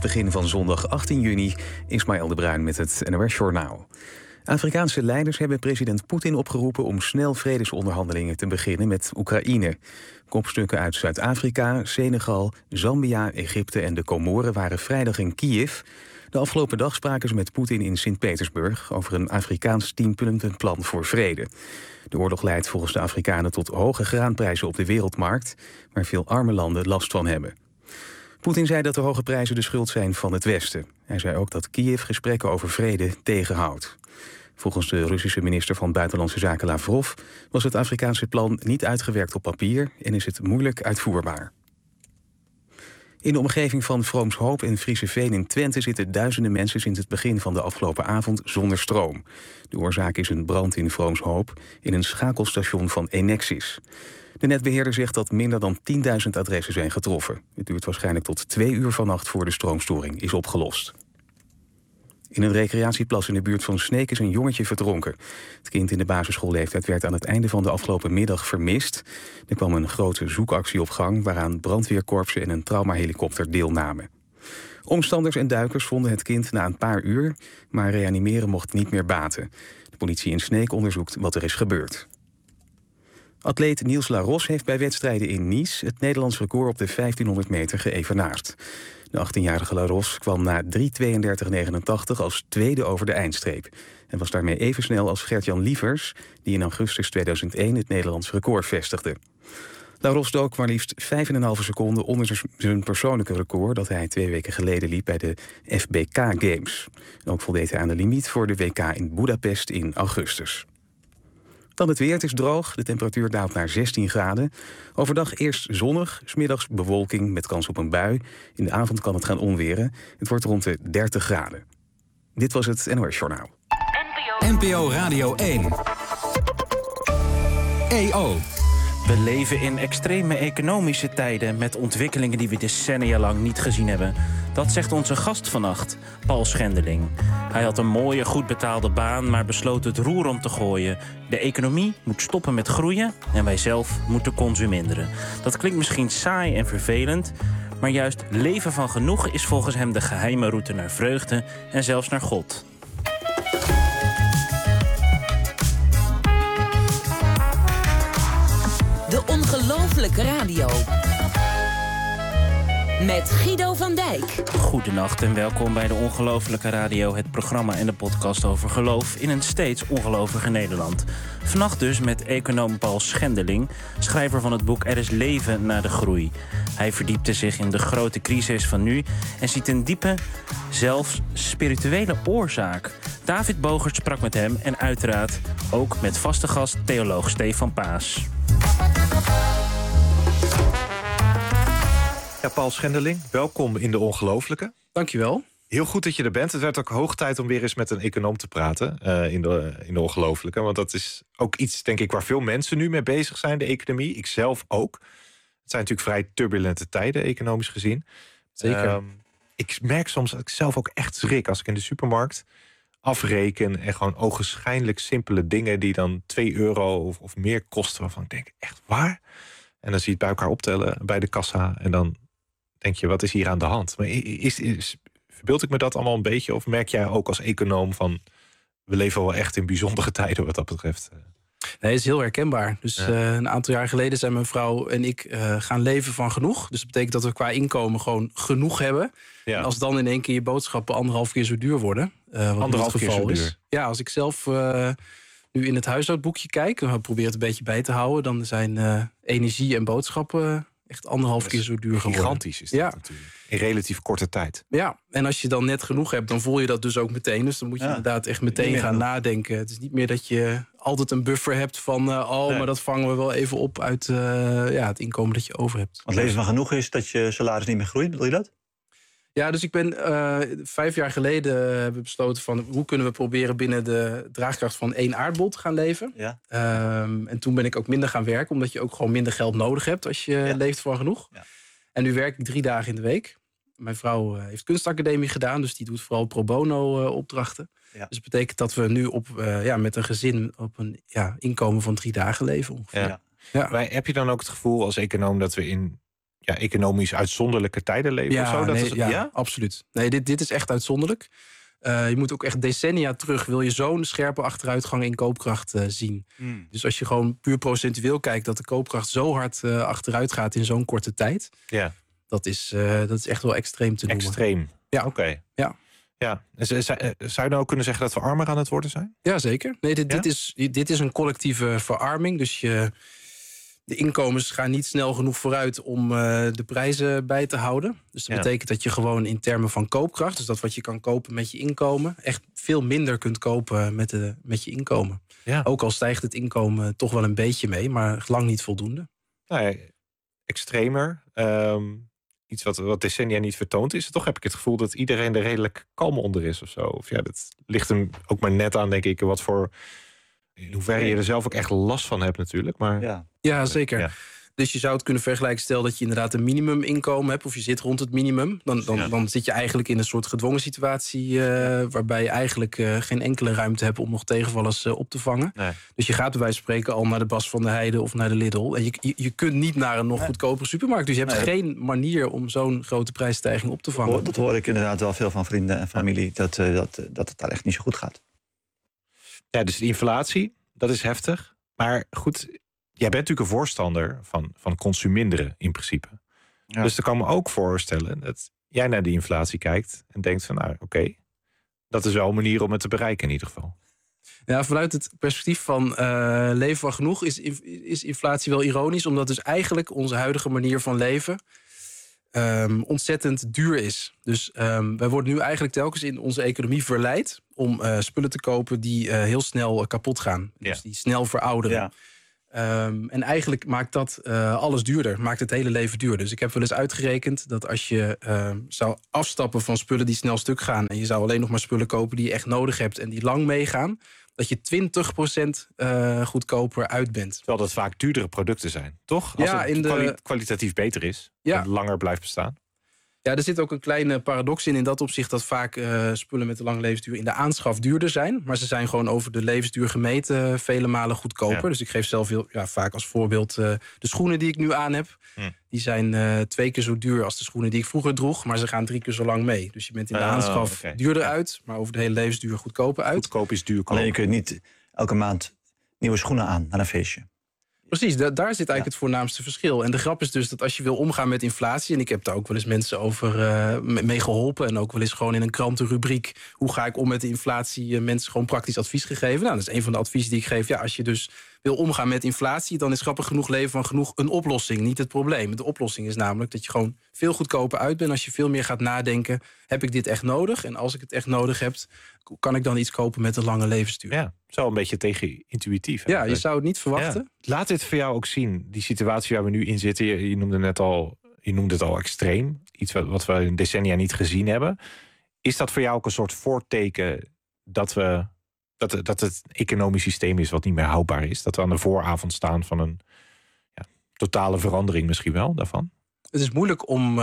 begin van zondag 18 juni. Ismaël de Bruin met het NOS-journaal. Afrikaanse leiders hebben president Poetin opgeroepen om snel vredesonderhandelingen te beginnen met Oekraïne. Kopstukken uit Zuid-Afrika, Senegal, Zambia, Egypte en de Comoren waren vrijdag in Kiev. De afgelopen dag spraken ze met Poetin in Sint-Petersburg over een Afrikaans 10-puntenplan voor vrede. De oorlog leidt volgens de Afrikanen tot hoge graanprijzen op de wereldmarkt, waar veel arme landen last van hebben. Poetin zei dat de hoge prijzen de schuld zijn van het Westen. Hij zei ook dat Kiev gesprekken over vrede tegenhoudt. Volgens de Russische minister van Buitenlandse Zaken Lavrov was het Afrikaanse plan niet uitgewerkt op papier en is het moeilijk uitvoerbaar. In de omgeving van Vroomshoop en Frieseveen in Twente zitten duizenden mensen sinds het begin van de afgelopen avond zonder stroom. De oorzaak is een brand in Vroomshoop in een schakelstation van Enexis. De netbeheerder zegt dat minder dan 10.000 adressen zijn getroffen. Het duurt waarschijnlijk tot 2 uur vannacht voor de stroomstoring is opgelost. In een recreatieplas in de buurt van Sneek is een jongetje verdronken. Het kind in de basisschoolleeftijd werd aan het einde van de afgelopen middag vermist. Er kwam een grote zoekactie op gang waaraan brandweerkorpsen en een traumahelikopter deelnamen. Omstanders en duikers vonden het kind na een paar uur, maar reanimeren mocht niet meer baten. De politie in Sneek onderzoekt wat er is gebeurd. Atleet Niels Laros heeft bij wedstrijden in Nice het Nederlands record op de 1500 meter geëvenaard. De 18-jarige Laros kwam na 3:32:89 als tweede over de eindstreep en was daarmee even snel als Gert-Jan Lievers, die in augustus 2001 het Nederlands record vestigde. Laros dook maar liefst 5,5 seconden onder zijn persoonlijke record dat hij 2 weken geleden liep bij de FBK Games. En ook voldeed hij aan de limiet voor de WK in Budapest in augustus. Dan het weer, het is droog, de temperatuur daalt naar 16 graden. Overdag eerst zonnig, 's middags bewolking met kans op een bui. In de avond kan het gaan onweren. Het wordt rond de 30 graden. Dit was het NOS Journaal. NPO Radio 1. EO. We leven in extreme economische tijden met ontwikkelingen die we decennia lang niet gezien hebben. Dat zegt onze gast vannacht, Paul Schendeling. Hij had een mooie, goed betaalde baan, maar besloot het roer om te gooien. De economie moet stoppen met groeien en wij zelf moeten consumeren. Dat klinkt misschien saai en vervelend, maar juist leven van genoeg is volgens hem de geheime route naar vreugde en zelfs naar God. De Ongelooflijke Radio. Met Guido van Dijk. Goedenacht en welkom bij de Ongelooflijke Radio, het programma en de podcast over geloof in een steeds ongeloviger Nederland. Vannacht dus met econoom Paul Schendeling, schrijver van het boek Er is leven na de groei. Hij verdiepte zich in de grote crisis van nu en ziet een diepe, zelfs spirituele oorzaak. David Bogert sprak met hem en uiteraard ook met vaste gast theoloog Stefan Paas. Ja, Paul Schendeling, welkom in de Ongelooflijke. Dankjewel. Heel goed dat je er bent. Het werd ook hoog tijd om weer eens met een econoom te praten in de Ongelooflijke. Want dat is ook iets, denk ik, waar veel mensen nu mee bezig zijn, de economie. Ik zelf ook. Het zijn natuurlijk vrij turbulente tijden, economisch gezien. Zeker. Ik merk soms dat ik zelf ook echt schrik als ik in de supermarkt afreken en gewoon ogenschijnlijk simpele dingen die dan €2 of meer kosten, waarvan ik denk, echt waar? En dan zie je het bij elkaar optellen bij de kassa en dan denk je, wat is hier aan de hand? Maar verbeeld ik me dat allemaal een beetje? Of merk jij ook als econoom van, we leven wel echt in bijzondere tijden wat dat betreft? Nee, het is heel herkenbaar. Dus een aantal jaar geleden zijn mijn vrouw en ik gaan leven van genoeg. Dus dat betekent dat we qua inkomen gewoon genoeg hebben. Ja. En als dan in één keer je boodschappen 1,5 keer zo duur worden. Wat nu het geval is. Ja, als ik zelf nu in het huishoudboekje kijk, en we proberen het een beetje bij te houden, dan zijn energie en boodschappen echt 1,5 keer zo duur geworden. Gigantisch is dat natuurlijk. In relatief korte tijd. Ja, en als je dan net genoeg hebt, dan voel je dat dus ook meteen. Dus dan moet je inderdaad echt meteen gaan nadenken. Het is niet meer dat je altijd een buffer hebt van maar dat vangen we wel even op uit het inkomen dat je over hebt. Want leven van genoeg is dat je salaris niet meer groeit, bedoel je dat? Ja, dus ik ben 5 jaar geleden hebben besloten van hoe kunnen we proberen binnen de draagkracht van 1 aardbol te gaan leven. Ja. En toen ben ik ook minder gaan werken, omdat je ook gewoon minder geld nodig hebt als je leeft van genoeg. Ja. En nu werk ik 3 dagen in de week. Mijn vrouw heeft kunstacademie gedaan, dus die doet vooral pro bono opdrachten. Ja. Dus dat betekent dat we nu met een gezin op een inkomen van 3 dagen leven ongeveer. Ja. Ja. Maar heb je dan ook het gevoel als econoom dat we in economisch uitzonderlijke tijden leven of zo? Ja, absoluut. Nee, dit is echt uitzonderlijk. Je moet ook echt decennia terug, wil je zo'n scherpe achteruitgang in koopkracht zien. Dus als je gewoon puur procentueel kijkt, dat de koopkracht zo hard achteruit gaat in zo'n korte tijd. Ja. Dat is echt wel extreem te noemen. Extreem? Ja. Oké. Ja. Ja. Zou je nou ook kunnen zeggen dat we armer aan het worden zijn? Ja, zeker. Nee, dit is een collectieve verarming. Dus de inkomens gaan niet snel genoeg vooruit om de prijzen bij te houden. Dus dat betekent dat je gewoon in termen van koopkracht, dus dat wat je kan kopen met je inkomen, echt veel minder kunt kopen met je inkomen. Ja. Ook al stijgt het inkomen toch wel een beetje mee, maar lang niet voldoende. Nee, extremer. Iets wat decennia niet vertoond is. Toch heb ik het gevoel dat iedereen er redelijk kalm onder is of zo. Of dat ligt hem ook maar net aan, denk ik, in hoeverre je er zelf ook echt last van hebt natuurlijk. Maar ja, zeker. Ja. Dus je zou het kunnen vergelijken, stel dat je inderdaad een minimuminkomen hebt, of je zit rond het minimum. Dan zit je eigenlijk in een soort gedwongen situatie waarbij je eigenlijk geen enkele ruimte hebt om nog tegenvallers op te vangen. Nee. Dus je gaat bij wijze van spreken al naar de Bas van der Heijden of naar de Lidl. En je kunt niet naar een nog goedkopere supermarkt. Dus je hebt geen manier om zo'n grote prijsstijging op te vangen. Dat hoor ik inderdaad wel veel van vrienden en familie, dat het daar echt niet zo goed gaat. Ja, dus de inflatie, dat is heftig. Maar goed, jij bent natuurlijk een voorstander van consuminderen in principe. Ja. Dus dan kan ik me ook voorstellen dat jij naar die inflatie kijkt en denkt van oké, dat is wel een manier om het te bereiken in ieder geval. Ja, vanuit het perspectief van leven van genoeg is inflatie wel ironisch, omdat dus eigenlijk onze huidige manier van leven ontzettend duur is. Dus wij worden nu eigenlijk telkens in onze economie verleid om spullen te kopen die heel snel kapot gaan. Dus die snel verouderen. Ja. En eigenlijk maakt dat alles duurder, maakt het hele leven duurder. Dus ik heb wel eens uitgerekend dat als je zou afstappen van spullen die snel stuk gaan en je zou alleen nog maar spullen kopen die je echt nodig hebt en die lang meegaan, dat je 20% goedkoper uit bent. Terwijl dat vaak duurdere producten zijn, toch? Als het kwalitatief beter is en langer blijft bestaan. Ja, er zit ook een kleine paradox in dat opzicht dat vaak spullen met een lange levensduur in de aanschaf duurder zijn. Maar ze zijn gewoon over de levensduur gemeten vele malen goedkoper. Ja. Dus ik geef zelf vaak als voorbeeld de schoenen die ik nu aan heb. Die zijn 2 keer zo duur als de schoenen die ik vroeger droeg. Maar ze gaan 3 keer zo lang mee. Dus je bent in de aanschaf duurder uit, maar over de hele levensduur goedkoper uit. Goedkoop is duur. Alleen je kunt niet elke maand nieuwe schoenen aan naar een feestje. Precies, daar zit eigenlijk het voornaamste verschil. En de grap is dus dat als je wil omgaan met inflatie, en ik heb daar ook wel eens mensen over mee geholpen en ook wel eens gewoon in een krantenrubriek, hoe ga ik om met de inflatie, mensen gewoon praktisch advies gegeven. Nou, dat is een van de adviezen die ik geef. Ja, als je dus wil omgaan met inflatie, dan is grappig genoeg leven van genoeg een oplossing, niet het probleem. De oplossing is namelijk dat je gewoon veel goedkoper uit bent als je veel meer gaat nadenken, heb ik dit echt nodig? En als ik het echt nodig heb, kan ik dan iets kopen met een lange levensduur? Ja, zo een beetje tegenintuïtief. Ja, je zou het niet verwachten. Ja. Laat dit voor jou ook zien, die situatie waar we nu in zitten. Je noemde het al extreem. Iets wat we in decennia niet gezien hebben. Is dat voor jou ook een soort voorteken dat het economisch systeem is wat niet meer houdbaar is? Dat we aan de vooravond staan van een totale verandering misschien wel daarvan? Het is moeilijk om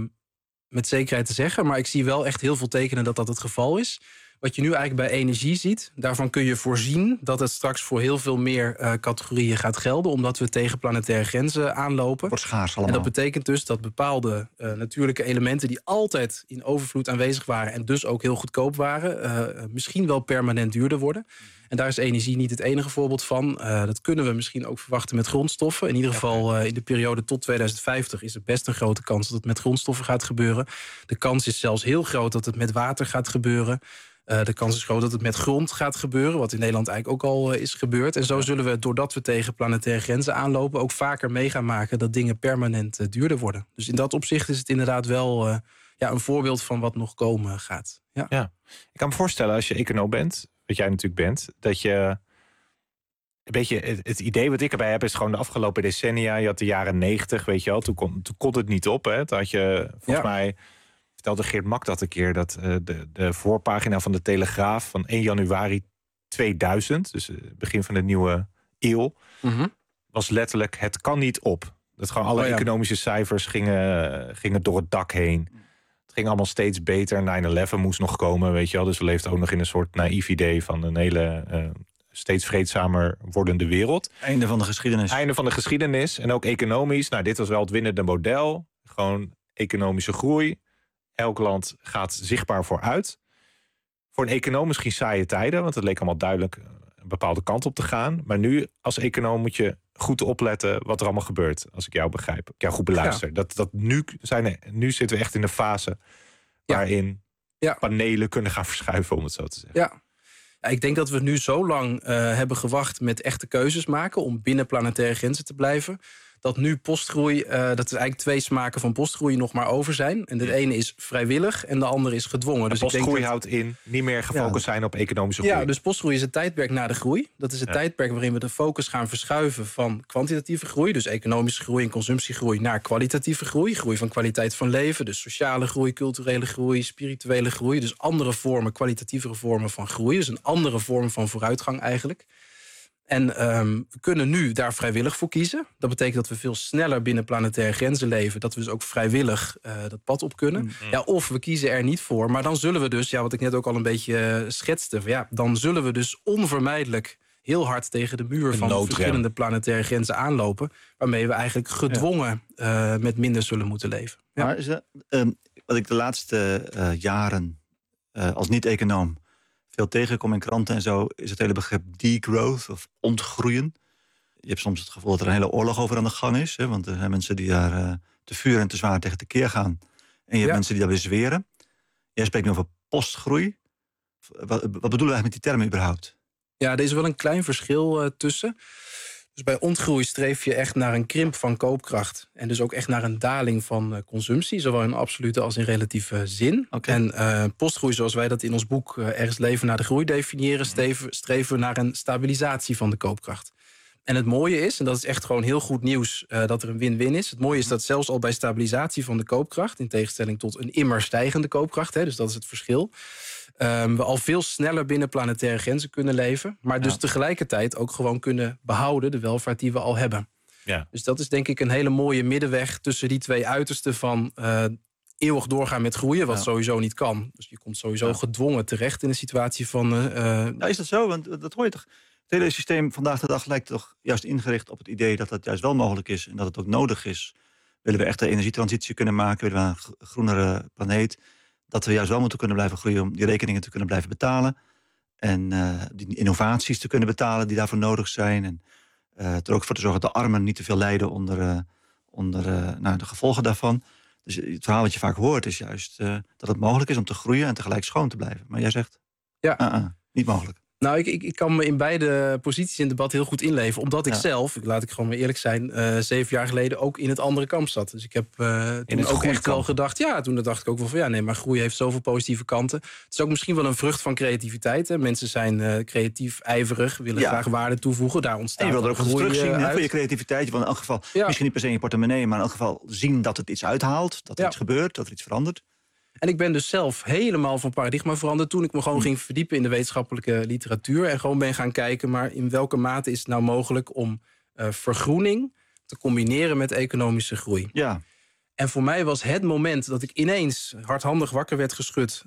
met zekerheid te zeggen, maar ik zie wel echt heel veel tekenen dat dat het geval is. Wat je nu eigenlijk bij energie ziet, daarvan kun je voorzien dat het straks voor heel veel meer categorieën gaat gelden, omdat we tegen planetaire grenzen aanlopen. Wordt schaars allemaal. En dat betekent dus dat bepaalde natuurlijke elementen die altijd in overvloed aanwezig waren en dus ook heel goedkoop waren, misschien wel permanent duurder worden. En daar is energie niet het enige voorbeeld van. Dat kunnen we misschien ook verwachten met grondstoffen. In ieder geval in de periode tot 2050 is er best een grote kans dat het met grondstoffen gaat gebeuren. De kans is zelfs heel groot dat het met water gaat gebeuren. De kans is groot dat het met grond gaat gebeuren, wat in Nederland eigenlijk ook al is gebeurd. En zo zullen we, doordat we tegen planetaire grenzen aanlopen, ook vaker mee gaan maken dat dingen permanent duurder worden. Dus in dat opzicht is het inderdaad wel een voorbeeld van wat nog komen gaat. Ja. Ik kan me voorstellen, als je econoom bent, wat jij natuurlijk bent, dat je een beetje het idee wat ik erbij heb is gewoon de afgelopen decennia. Je had de jaren 90, weet je wel, toen kon het niet op. Hè? Toen had je volgens mij, vertelde Geert Mak dat een keer, dat de voorpagina van de Telegraaf van 1 januari 2000, dus het begin van de nieuwe eeuw, was letterlijk: het kan niet op. Dat gewoon alle economische cijfers gingen door het dak heen. Het ging allemaal steeds beter. 9/11 moest nog komen, weet je wel. Dus we leefden ook nog in een soort naïef idee van een hele steeds vreedzamer wordende wereld. Einde van de geschiedenis. Einde van de geschiedenis. En ook economisch. Nou, dit was wel het winnende model. gewoon economische groei. Elk land gaat zichtbaar vooruit. Voor een econoom misschien saaie tijden, want het leek allemaal duidelijk een bepaalde kant op te gaan. Maar nu als econoom moet je goed opletten wat er allemaal gebeurt. Als ik jou begrijp, ik jou goed beluister. Nu zitten we echt in de fase waarin panelen kunnen gaan verschuiven, om het zo te zeggen. Ja. Ja, ik denk dat we nu zo lang hebben gewacht met echte keuzes maken om binnen planetaire grenzen te blijven. Dat nu postgroei, dat er eigenlijk 2 smaken van postgroei nog maar over zijn. En de ene is vrijwillig en de andere is gedwongen. Dus postgroei houdt in niet meer gefocust zijn op economische groei. Ja, dus postgroei is het tijdperk na de groei. Dat is het tijdperk waarin we de focus gaan verschuiven van kwantitatieve groei, dus economische groei en consumptiegroei, naar kwalitatieve groei. Groei van kwaliteit van leven, dus sociale groei, culturele groei, spirituele groei. Dus andere vormen, kwalitatievere vormen van groei. Dus een andere vorm van vooruitgang eigenlijk. En we kunnen nu daar vrijwillig voor kiezen. Dat betekent dat we veel sneller binnen planetaire grenzen leven. Dat we dus ook vrijwillig dat pad op kunnen. Ja, of we kiezen er niet voor. Maar dan zullen we dus, wat ik net ook al een beetje schetste. Dan zullen we dus onvermijdelijk heel hard tegen de muur van verschillende planetaire grenzen aanlopen. Waarmee we eigenlijk gedwongen met minder zullen moeten leven. Ja. Maar wat ik de laatste jaren als niet-econoom veel tegenkom in kranten en zo, is het hele begrip degrowth of ontgroeien. Je hebt soms het gevoel dat er een hele oorlog over aan de gang is. Hè, want er zijn mensen die daar te vuur en te zwaar tegen tekeer gaan. En je hebt mensen die dat weer zweren. Jij spreekt nu over postgroei. Wat bedoelen we eigenlijk met die termen überhaupt? Ja, er is wel een klein verschil tussen. Dus bij ontgroei streef je echt naar een krimp van koopkracht. En dus ook echt naar een daling van consumptie. Zowel in absolute als in relatieve zin. Okay. En postgroei, zoals wij dat in ons boek Ergens leven naar de groei definiëren, streven we naar een stabilisatie van de koopkracht. En het mooie is, en dat is echt gewoon heel goed nieuws, dat er een win-win is. Het mooie is dat zelfs al bij stabilisatie van de koopkracht, in tegenstelling tot een immer stijgende koopkracht, dus dat is het verschil, we al veel sneller binnen planetaire grenzen kunnen leven. Maar dus tegelijkertijd ook gewoon kunnen behouden de welvaart die we al hebben. Ja. Dus dat is denk ik een hele mooie middenweg tussen die 2 uitersten van eeuwig doorgaan met groeien, wat sowieso niet kan. Dus je komt sowieso gedwongen terecht in een situatie van is dat zo? Want dat hoor je toch? Het hele systeem vandaag de dag lijkt toch juist ingericht op het idee dat dat juist wel mogelijk is en dat het ook nodig is. Willen we echt de energietransitie kunnen maken? Willen we een groenere planeet? Dat we juist wel moeten kunnen blijven groeien om die rekeningen te kunnen blijven betalen. En die innovaties te kunnen betalen die daarvoor nodig zijn. En er ook voor te zorgen dat de armen niet te veel lijden onder de gevolgen daarvan. Dus het verhaal wat je vaak hoort is juist dat het mogelijk is om te groeien en tegelijk schoon te blijven. Maar jij zegt, niet mogelijk. Nou, ik kan me in beide posities in het debat heel goed inleven. Omdat ik zelf, laat ik gewoon maar eerlijk zijn, 7 jaar geleden ook in het andere kamp zat. Dus ik heb toen ook echt wel gedacht, toen dacht ik ook wel van maar groei heeft zoveel positieve kanten. Het is ook misschien wel een vrucht van creativiteit. Hè. Mensen zijn creatief, ijverig, willen graag waarde toevoegen. Daar ontstaat en je wil er ook groei terugzien voor je creativiteit. Je wil in elk geval, misschien niet per se in je portemonnee, maar in elk geval zien dat het iets uithaalt. Dat er iets gebeurt, dat er iets verandert. En ik ben dus zelf helemaal van paradigma veranderd toen ik me gewoon ging verdiepen in de wetenschappelijke literatuur. En gewoon ben gaan kijken, maar in welke mate is het nou mogelijk om vergroening te combineren met economische groei. Ja. En voor mij was het moment dat ik ineens hardhandig wakker werd geschud.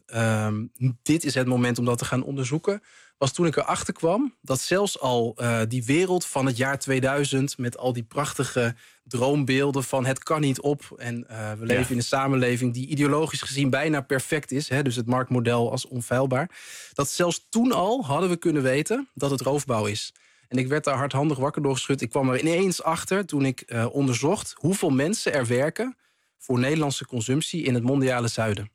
Dit is het moment om dat te gaan onderzoeken. Was toen ik erachter kwam dat zelfs al die wereld van het jaar 2000... met al die prachtige droombeelden van het kan niet op. En we leven in een samenleving die ideologisch gezien bijna perfect is. Hè, dus het marktmodel als onfeilbaar. Dat zelfs toen al hadden we kunnen weten dat het roofbouw is. En ik werd daar hardhandig wakker door geschud. Ik kwam er ineens achter toen ik onderzocht hoeveel mensen er werken voor Nederlandse consumptie in het mondiale zuiden.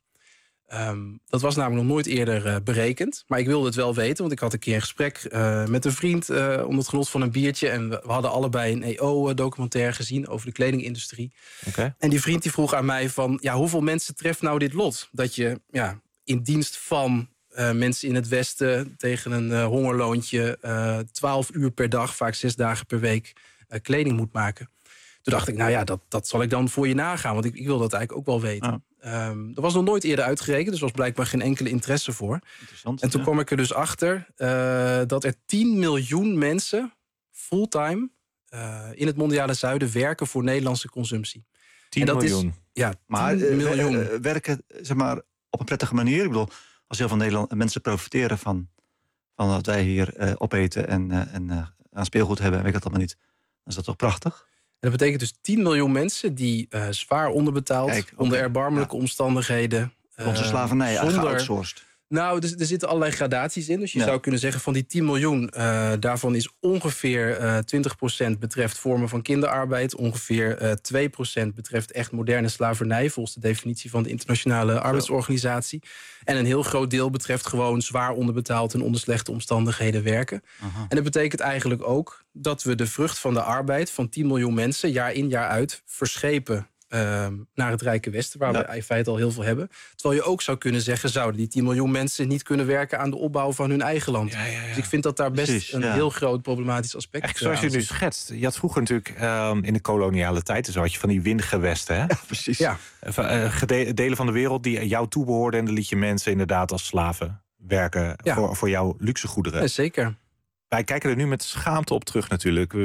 Dat was namelijk nog nooit eerder berekend. Maar ik wilde het wel weten, want ik had een keer een gesprek met een vriend onder het genot van een biertje. En we hadden allebei een EO-documentaire gezien over de kledingindustrie. Okay. En die vriend die vroeg aan mij van, hoeveel mensen treft nou dit lot? Dat je in dienst van mensen in het Westen tegen een hongerloontje 12 uur per dag, vaak 6 dagen per week, kleding moet maken. Toen dacht ik, dat zal ik dan voor je nagaan. Want ik wil dat eigenlijk ook wel weten. Dat was nog nooit eerder uitgerekend. Dus er was blijkbaar geen enkele interesse voor. En toen kwam ik er dus achter dat er 10 miljoen mensen fulltime in het mondiale zuiden werken voor Nederlandse consumptie. 10 miljoen? Maar 10 miljoen. Werken zeg maar, op een prettige manier? Ik bedoel, als heel veel mensen profiteren van wat wij hier opeten en aan speelgoed hebben, weet ik dat allemaal niet. Dan is dat toch prachtig? En dat betekent dus 10 miljoen mensen die zwaar onderbetaald... onder erbarmelijke omstandigheden... Onze slavernij geoutsourced. Nou, er zitten allerlei gradaties in. Dus je zou kunnen zeggen van die 10 miljoen... daarvan is ongeveer 20% betreft vormen van kinderarbeid. Ongeveer 2% betreft echt moderne slavernij... volgens de definitie van de Internationale Arbeidsorganisatie. En een heel groot deel betreft gewoon zwaar onderbetaald... en onder slechte omstandigheden werken. Aha. En dat betekent eigenlijk ook dat we de vrucht van de arbeid... van 10 miljoen mensen jaar in jaar uit verschepen... naar het Rijke Westen, waar we in feite al heel veel hebben. Terwijl je ook zou kunnen zeggen... zouden die 10 miljoen mensen niet kunnen werken... aan de opbouw van hun eigen land. Ja. Dus ik vind dat daar best een heel groot problematisch aspect is. Zoals je nu schetst. Je had vroeger natuurlijk in de koloniale tijd... dus had je van die windgewesten. Hè? Ja, precies. Ja. Delen van de wereld die jou toebehoorden... en dan liet je mensen inderdaad als slaven werken... voor jouw luxegoederen. Ja, zeker. Wij kijken er nu met schaamte op terug natuurlijk.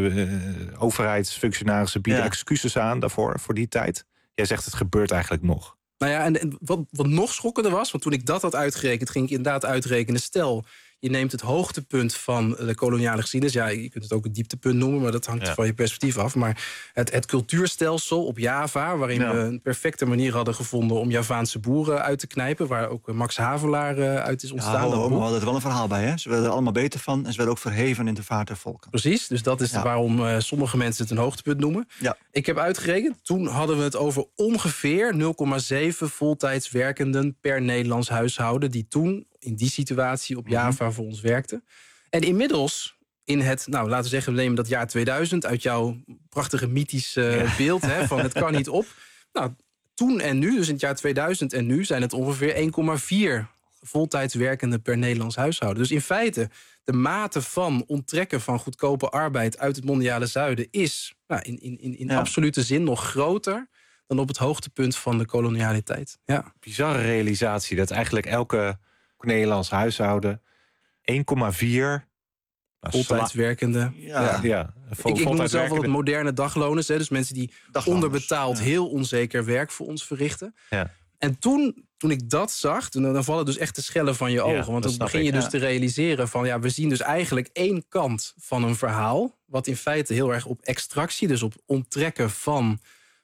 Overheidsfunctionarissen bieden excuses aan daarvoor, voor die tijd. Jij zegt het gebeurt eigenlijk nog. Nou ja, en wat nog schokkender was... want toen ik dat had uitgerekend, ging ik inderdaad uitrekenen... stel, je neemt het hoogtepunt van de koloniale geschiedenis... ja, je kunt het ook het dieptepunt noemen... maar dat hangt van je perspectief af. Maar het cultuurstelsel op Java... waarin we een perfecte manier hadden gevonden... om Javaanse boeren uit te knijpen... waar ook Max Havelaar uit is ontstaan. We hadden er wel een verhaal bij, hè? Ze werden er allemaal beter van... en ze werden ook verheven in de vaart der volken. Precies, dus dat is waarom sommige mensen het een hoogtepunt noemen. Ja. Ik heb uitgerekend, toen hadden we het over ongeveer 0,7 voltijds werkenden... per Nederlands huishouden... die toen in die situatie op Java voor ons werkte. En inmiddels in het, laten we zeggen... we nemen dat jaar 2000 uit jouw prachtige mythische beeld... Hè, van het kan niet op. Nou, toen en nu, dus in het jaar 2000 en nu... zijn het ongeveer 1,4 voltijds werkenden per Nederlands huishouden. Dus in feite, de mate van onttrekken van goedkope arbeid... uit het mondiale zuiden is in absolute zin nog groter... dan op het hoogtepunt van de kolonialiteit. Ja. Bizarre realisatie dat eigenlijk elke Nederlands huishouden 1,4 voltijds werkende. Ik noem het zelf wel het moderne dagloners. Hè, dus mensen die onderbetaald heel onzeker werk voor ons verrichten. Ja. En toen ik dat zag, dan vallen dus echt de schellen van je ogen. Want dan begin je dus te realiseren van... we zien dus eigenlijk één kant van een verhaal... wat in feite heel erg op extractie, dus op onttrekken van...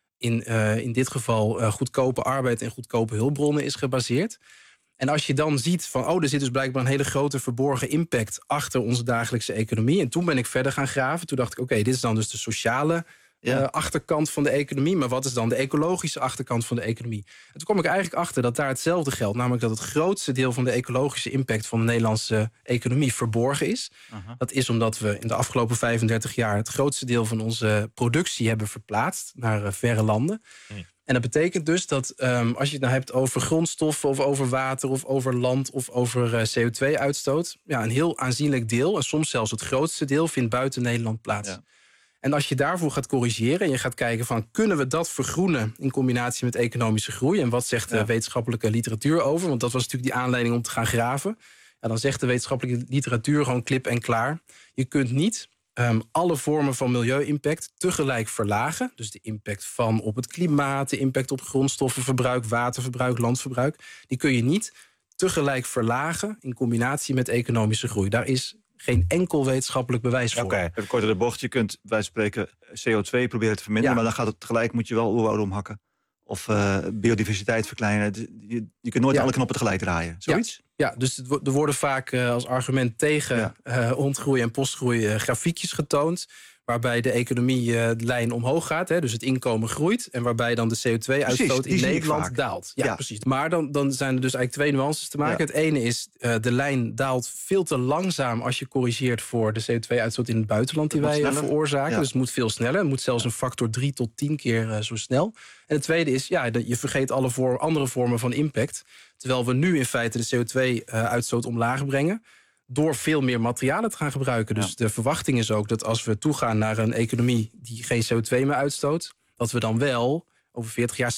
in dit geval goedkope arbeid en goedkope hulpbronnen is gebaseerd. En als je dan ziet van, er zit dus blijkbaar een hele grote verborgen impact achter onze dagelijkse economie. En toen ben ik verder gaan graven. Toen dacht ik, dit is dan dus de sociale achterkant van de economie. Maar wat is dan de ecologische achterkant van de economie? En toen kwam ik eigenlijk achter dat daar hetzelfde geldt. Namelijk dat het grootste deel van de ecologische impact van de Nederlandse economie verborgen is. Dat is omdat we in de afgelopen 35 jaar het grootste deel van onze productie hebben verplaatst naar verre landen. En dat betekent dus dat als je het nou hebt over grondstoffen... of over water of over land of over CO2-uitstoot... een heel aanzienlijk deel, en soms zelfs het grootste deel... vindt buiten Nederland plaats. Ja. En als je daarvoor gaat corrigeren en je gaat kijken van... kunnen we dat vergroenen in combinatie met economische groei... en wat zegt de wetenschappelijke literatuur over? Want dat was natuurlijk die aanleiding om te gaan graven. Ja, dan zegt de wetenschappelijke literatuur gewoon klip en klaar. Je kunt niet... alle vormen van milieu-impact tegelijk verlagen. Dus de impact van op het klimaat... de impact op grondstoffenverbruik, waterverbruik, landverbruik... die kun je niet tegelijk verlagen... in combinatie met economische groei. Daar is geen enkel wetenschappelijk bewijs voor. Even kort door de bocht. Je kunt bij spreken CO2 proberen te verminderen... maar dan gaat het tegelijk, moet je wel oerwouden omhakken. Of biodiversiteit verkleinen. Je kunt nooit alle knoppen tegelijk draaien. Zoiets? Ja, dus er worden vaak als argument tegen ontgroei en postgroei grafiekjes getoond... waarbij de economie-lijn omhoog gaat, hè, dus het inkomen groeit... en waarbij dan de CO2-uitstoot in Nederland daalt. Ja, precies. Maar dan zijn er dus eigenlijk twee nuances te maken. Ja. Het ene is, de lijn daalt veel te langzaam... als je corrigeert voor de CO2-uitstoot in het buitenland... die wij veroorzaken. Ja. Dus het moet veel sneller. Het moet zelfs een factor 3 tot 10 keer zo snel. En het tweede is, je vergeet alle andere vormen van impact... terwijl we nu in feite de CO2-uitstoot omlaag brengen... door veel meer materialen te gaan gebruiken. Dus de verwachting is ook dat als we toegaan naar een economie... die geen CO2 meer uitstoot... dat we dan wel over 40 jaar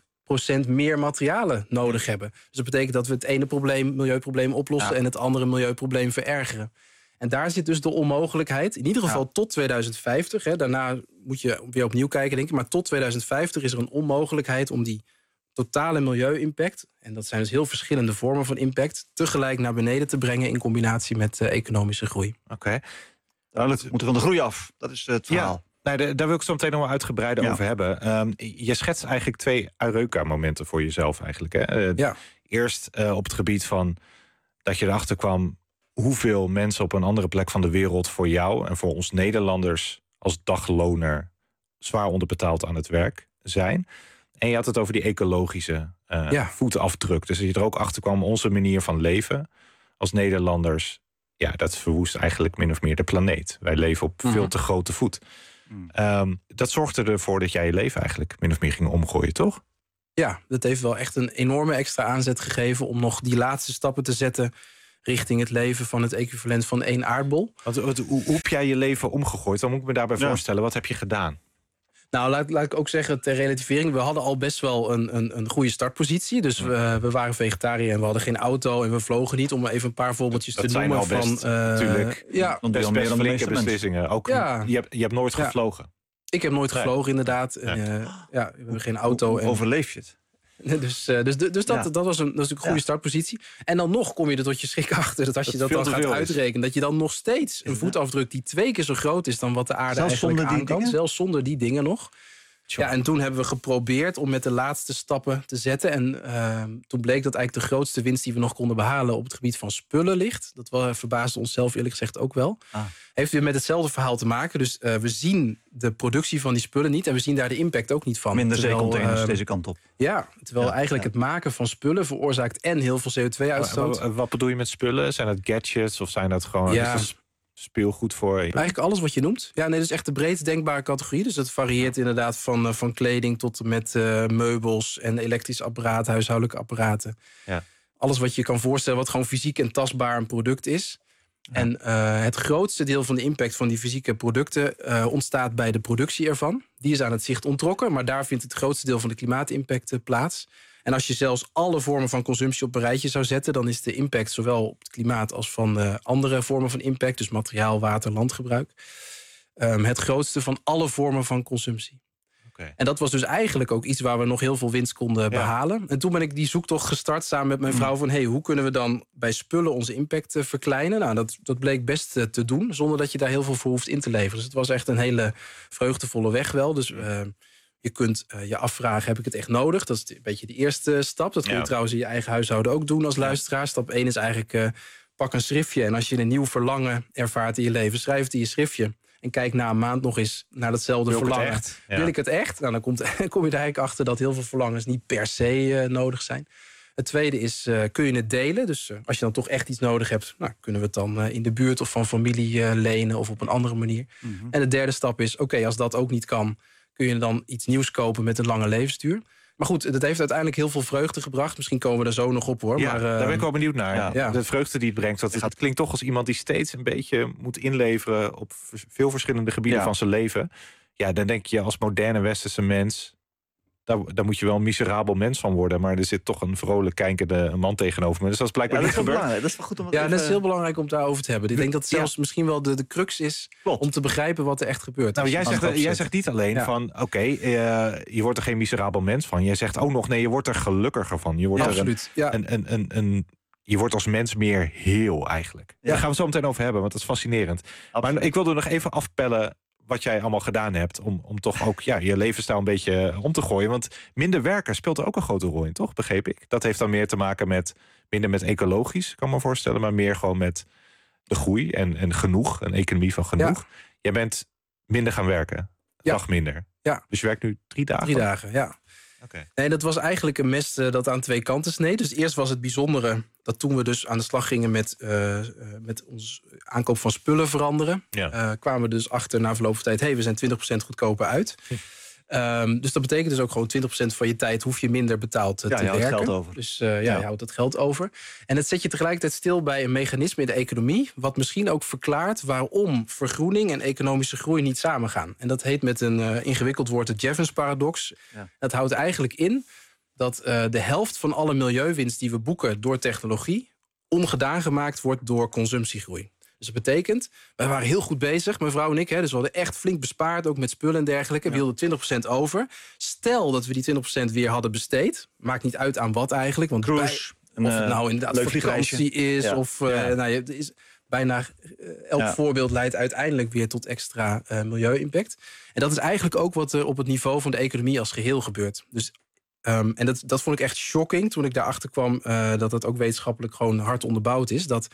60% meer materialen nodig hebben. Dus dat betekent dat we het ene milieuprobleem oplossen... en het andere milieuprobleem verergeren. En daar zit dus de onmogelijkheid, in ieder geval tot 2050... Hè, daarna moet je weer opnieuw kijken, denk ik... maar tot 2050 is er een onmogelijkheid om die... totale milieu-impact, en dat zijn dus heel verschillende vormen van impact... tegelijk naar beneden te brengen in combinatie met economische groei. Duidelijk, we moeten van de groei af. Dat is het verhaal. Nou, daar wil ik zo meteen nog wel uitgebreider over hebben. Je schetst eigenlijk 2 Eureka-momenten voor jezelf eigenlijk. Hè? Eerst op het gebied van dat je erachter kwam hoeveel mensen op een andere plek van de wereld voor jou en voor ons Nederlanders als dagloner zwaar onderbetaald aan het werk zijn. En je had het over die ecologische voetafdruk. Dus dat je er ook achter kwam, onze manier van leven als Nederlanders, dat verwoest eigenlijk min of meer de planeet. Wij leven op veel te grote voet. Dat zorgde ervoor dat jij je leven eigenlijk min of meer ging omgooien, toch? Ja, dat heeft wel echt een enorme extra aanzet gegeven om nog die laatste stappen te zetten richting het leven van het equivalent van 1 aardbol. Hoe heb jij je leven omgegooid? Dan moet ik me daarbij voorstellen. Wat heb je gedaan? Nou, laat ik ook zeggen, ter relativering, we hadden al best wel een goede startpositie. Dus we waren vegetariër en we hadden geen auto en we vlogen niet. Om even een paar voorbeeldjes te noemen. Dat zijn al best, natuurlijk. Best flinke beslissingen. Ook, je hebt nooit gevlogen. Ik heb nooit gevlogen, inderdaad. We hebben geen auto. Hoe overleef je het? Dus dat was natuurlijk een goede startpositie. En dan nog kom je er tot je schrik achter dat als je dat dan gaat uitrekenen, dat je dan nog steeds een voetafdruk die 2 keer zo groot is dan wat de aarde eigenlijk aan kan. Zelfs zonder die dingen nog. Ja, en toen hebben we geprobeerd om met de laatste stappen te zetten. En toen bleek dat eigenlijk de grootste winst die we nog konden behalen op het gebied van spullen ligt. Dat verbaasde onszelf eerlijk gezegd ook wel. Heeft weer met hetzelfde verhaal te maken. Dus we zien de productie van die spullen niet en we zien daar de impact ook niet van. Minder zeecontainers deze kant op. Ja, terwijl eigenlijk het maken van spullen veroorzaakt en heel veel CO2-uitstoot. Wat bedoel je met spullen? Zijn dat gadgets of zijn dat gewoon speelgoed voor? Eigenlijk alles wat je noemt. Ja, nee, dat is echt de breedst denkbare categorie. Dus dat varieert inderdaad van kleding tot met meubels en elektrisch apparaat, huishoudelijke apparaten. Ja. Alles wat je kan voorstellen wat gewoon fysiek en tastbaar een product is. Ja. En het grootste deel van de impact van die fysieke producten ontstaat bij de productie ervan. Die is aan het zicht onttrokken, maar daar vindt het grootste deel van de klimaatimpact plaats. En als je zelfs alle vormen van consumptie op een rijtje zou zetten, dan is de impact zowel op het klimaat als van andere vormen van impact, dus materiaal, water, landgebruik, het grootste van alle vormen van consumptie. Okay. En dat was dus eigenlijk ook iets waar we nog heel veel winst konden behalen. En toen ben ik die zoektocht gestart samen met mijn vrouw van hoe kunnen we dan bij spullen onze impact verkleinen? Nou, dat bleek best te doen, zonder dat je daar heel veel voor hoeft in te leveren. Dus het was echt een hele vreugdevolle weg wel. Dus je kunt je afvragen, heb ik het echt nodig? Dat is een beetje de eerste stap. Dat kun je trouwens in je eigen huishouden ook doen als luisteraar. Stap 1 is eigenlijk pak een schriftje. En als je een nieuw verlangen ervaart in je leven, schrijf het in je schriftje. En kijk na een maand nog eens naar datzelfde verlangen. Wil ik het echt? Nou, dan kom je er eigenlijk achter dat heel veel verlangens niet per se nodig zijn. Het tweede is, kun je het delen? Dus als je dan toch echt iets nodig hebt, kunnen we het dan in de buurt of van familie lenen of op een andere manier. Mm-hmm. En de derde stap is, als dat ook niet kan, kun je dan iets nieuws kopen met een lange levensduur. Maar goed, dat heeft uiteindelijk heel veel vreugde gebracht. Misschien komen we er zo nog op, hoor. Ja, maar, daar ben ik wel benieuwd naar. Ja. De vreugde die het brengt. Het klinkt toch als iemand die steeds een beetje moet inleveren op veel verschillende gebieden van zijn leven. Ja, dan denk je als moderne westerse mens, daar moet je wel een miserabel mens van worden. Maar er zit toch een vrolijk kijkende man tegenover me. Dus dat is blijkbaar niet gebeurd. Dat is wel goed om dat is heel belangrijk om het daarover te hebben. Ik denk dat het zelfs misschien wel de crux is om te begrijpen wat er echt gebeurt. Nou, jij zegt niet alleen van je wordt er geen miserabel mens van. Jij zegt ook nog, nee, je wordt er gelukkiger van. Je wordt absoluut. Je wordt als mens meer heel eigenlijk. Daar gaan we het zo meteen over hebben, want dat is fascinerend. Absoluut. Maar ik wilde nog even afpellen wat jij allemaal gedaan hebt om toch ook je levensstijl een beetje om te gooien. Want minder werken speelt er ook een grote rol in, toch? Begreep ik. Dat heeft dan meer te maken minder met ecologisch, kan ik me voorstellen, maar meer gewoon met de groei en genoeg, een economie van genoeg. Ja. Jij bent minder gaan werken, een dag minder. Ja. Dus je werkt nu 3 dagen? 3 dagen, ja. Okay. Nee, dat was eigenlijk een mes dat aan 2 kanten sneed. Dus eerst was het bijzondere dat toen we dus aan de slag gingen met ons aankoop van spullen veranderen, kwamen we dus achter na verloop van tijd, we zijn 20% goedkoper uit. Dus dat betekent dus ook gewoon 20% van je tijd hoef je minder betaald te werken. Geld over. Dus je houdt het geld over. En het zet je tegelijkertijd stil bij een mechanisme in de economie, wat misschien ook verklaart waarom vergroening en economische groei niet samengaan. En dat heet met een ingewikkeld woord de Jevons-paradox. Ja. Dat houdt eigenlijk in dat de helft van alle milieuwinst die we boeken door technologie ongedaan gemaakt wordt door consumptiegroei. Dus dat betekent, wij waren heel goed bezig, mijn vrouw en ik. Dus we hadden echt flink bespaard, ook met spullen en dergelijke. We hielden 20% over. Stel dat we die 20% weer hadden besteed. Maakt niet uit aan wat eigenlijk. Want Cruise, of het nou inderdaad vakantie is. Ja. Of bijna elk voorbeeld leidt uiteindelijk weer tot extra milieu-impact. En dat is eigenlijk ook wat er op het niveau van de economie als geheel gebeurt. Dus, en dat vond ik echt shocking toen ik daarachter kwam dat het ook wetenschappelijk gewoon hard onderbouwd is. Dat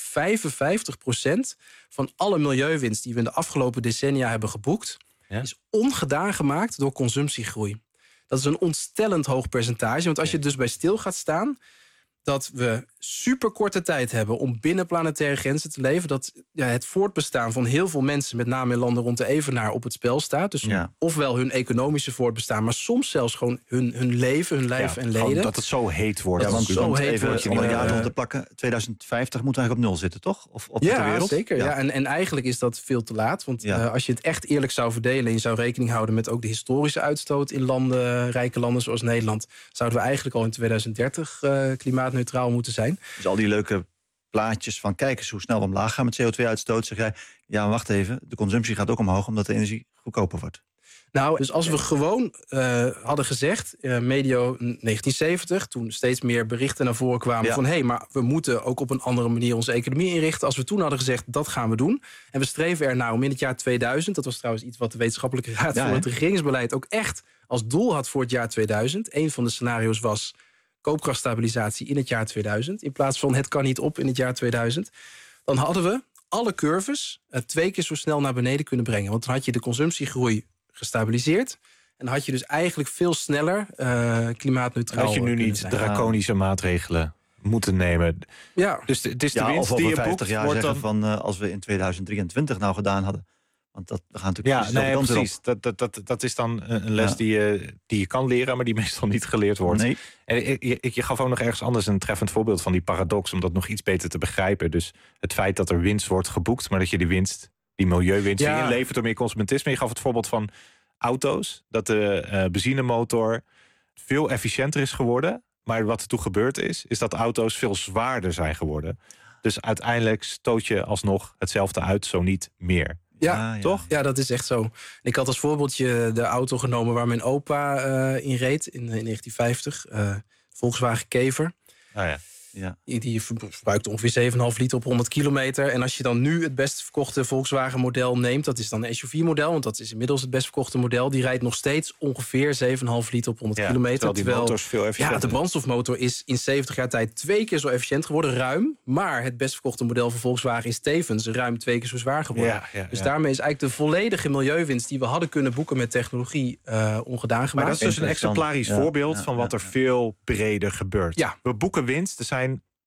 55% van alle milieuwinst die we in de afgelopen decennia hebben geboekt, is ongedaan gemaakt door consumptiegroei. Dat is een ontstellend hoog percentage. Want als je dus bij stil gaat staan, dat we superkorte tijd hebben om binnen planetaire grenzen te leven, dat het voortbestaan van heel veel mensen, met name in landen rond de Evenaar, op het spel staat. Dus ofwel hun economische voortbestaan, maar soms zelfs gewoon hun leven, hun lijf en leden. Dat het zo heet wordt. Ja, want zo even om een jaar te plakken, 2050 moet eigenlijk op 0 zitten, toch? Of op de wereld? Zeker. Ja. En eigenlijk is dat veel te laat. Want als je het echt eerlijk zou verdelen en je zou rekening houden met ook de historische uitstoot in landen, rijke landen zoals Nederland, zouden we eigenlijk al in 2030 klimaatneutraal moeten zijn. Dus al die leuke plaatjes van kijk eens hoe snel we omlaag gaan met CO2-uitstoot. Zeg jij, ja, maar wacht even, de consumptie gaat ook omhoog omdat de energie goedkoper wordt. Nou, dus als we gewoon hadden gezegd, medio 1970, toen steeds meer berichten naar voren kwamen van maar we moeten ook op een andere manier onze economie inrichten. Als we toen hadden gezegd, dat gaan we doen. En we streven ernaar om in het jaar 2000, dat was trouwens iets wat de Wetenschappelijke Raad voor het regeringsbeleid ook echt als doel had voor het jaar 2000. Een van de scenario's was koopkrachtstabilisatie in het jaar 2000... in plaats van het kan niet op in het jaar 2000... dan hadden we alle curves 2 keer zo snel naar beneden kunnen brengen. Want dan had je de consumptiegroei gestabiliseerd en dan had je dus eigenlijk veel sneller klimaatneutraal. Had je nu niet draconische maatregelen moeten nemen. Ja. Dus het is de winst of die je 50 jaar zeggen dan van als we in 2023 nou gedaan hadden. Want we gaan natuurlijk precies. Dat is dan een les die je kan leren, maar die meestal niet geleerd wordt. Nee. En je gaf ook nog ergens anders een treffend voorbeeld van die paradox, om dat nog iets beter te begrijpen. Dus het feit dat er winst wordt geboekt, maar dat je die winst, die milieuwinst, die inlevert door meer consumentisme. Je gaf het voorbeeld van auto's, dat de benzinemotor veel efficiënter is geworden. Maar wat er toen gebeurd is dat auto's veel zwaarder zijn geworden. Dus uiteindelijk stoot je alsnog hetzelfde uit, zo niet meer. Ja, toch? Ja, dat is echt zo. Ik had als voorbeeldje de auto genomen waar mijn opa in reed in 1950. Volkswagen Kever. Die verbruikt ongeveer 7,5 liter op 100 kilometer. En als je dan nu het best verkochte Volkswagen model neemt, dat is dan een SUV-model, want dat is inmiddels het best verkochte model, die rijdt nog steeds ongeveer 7,5 liter op 100 kilometer. Terwijl die motor is veel efficiënter. Ja, de brandstofmotor is in 70 jaar tijd 2 keer zo efficiënt geworden, ruim. Maar het best verkochte model van Volkswagen is tevens ruim 2 keer zo zwaar geworden. Dus daarmee is eigenlijk de volledige milieuwinst die we hadden kunnen boeken met technologie ongedaan gemaakt. Maar dat is dus een exemplarisch voorbeeld van wat er veel breder gebeurt. Ja. We boeken winst. Er zijn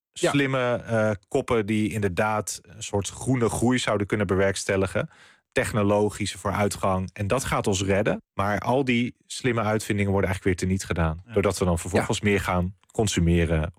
slimme koppen die inderdaad een soort groene groei zouden kunnen bewerkstelligen. Technologische vooruitgang. En dat gaat ons redden. Maar al die slimme uitvindingen worden eigenlijk weer teniet gedaan. Doordat we dan vervolgens meer gaan consumeren.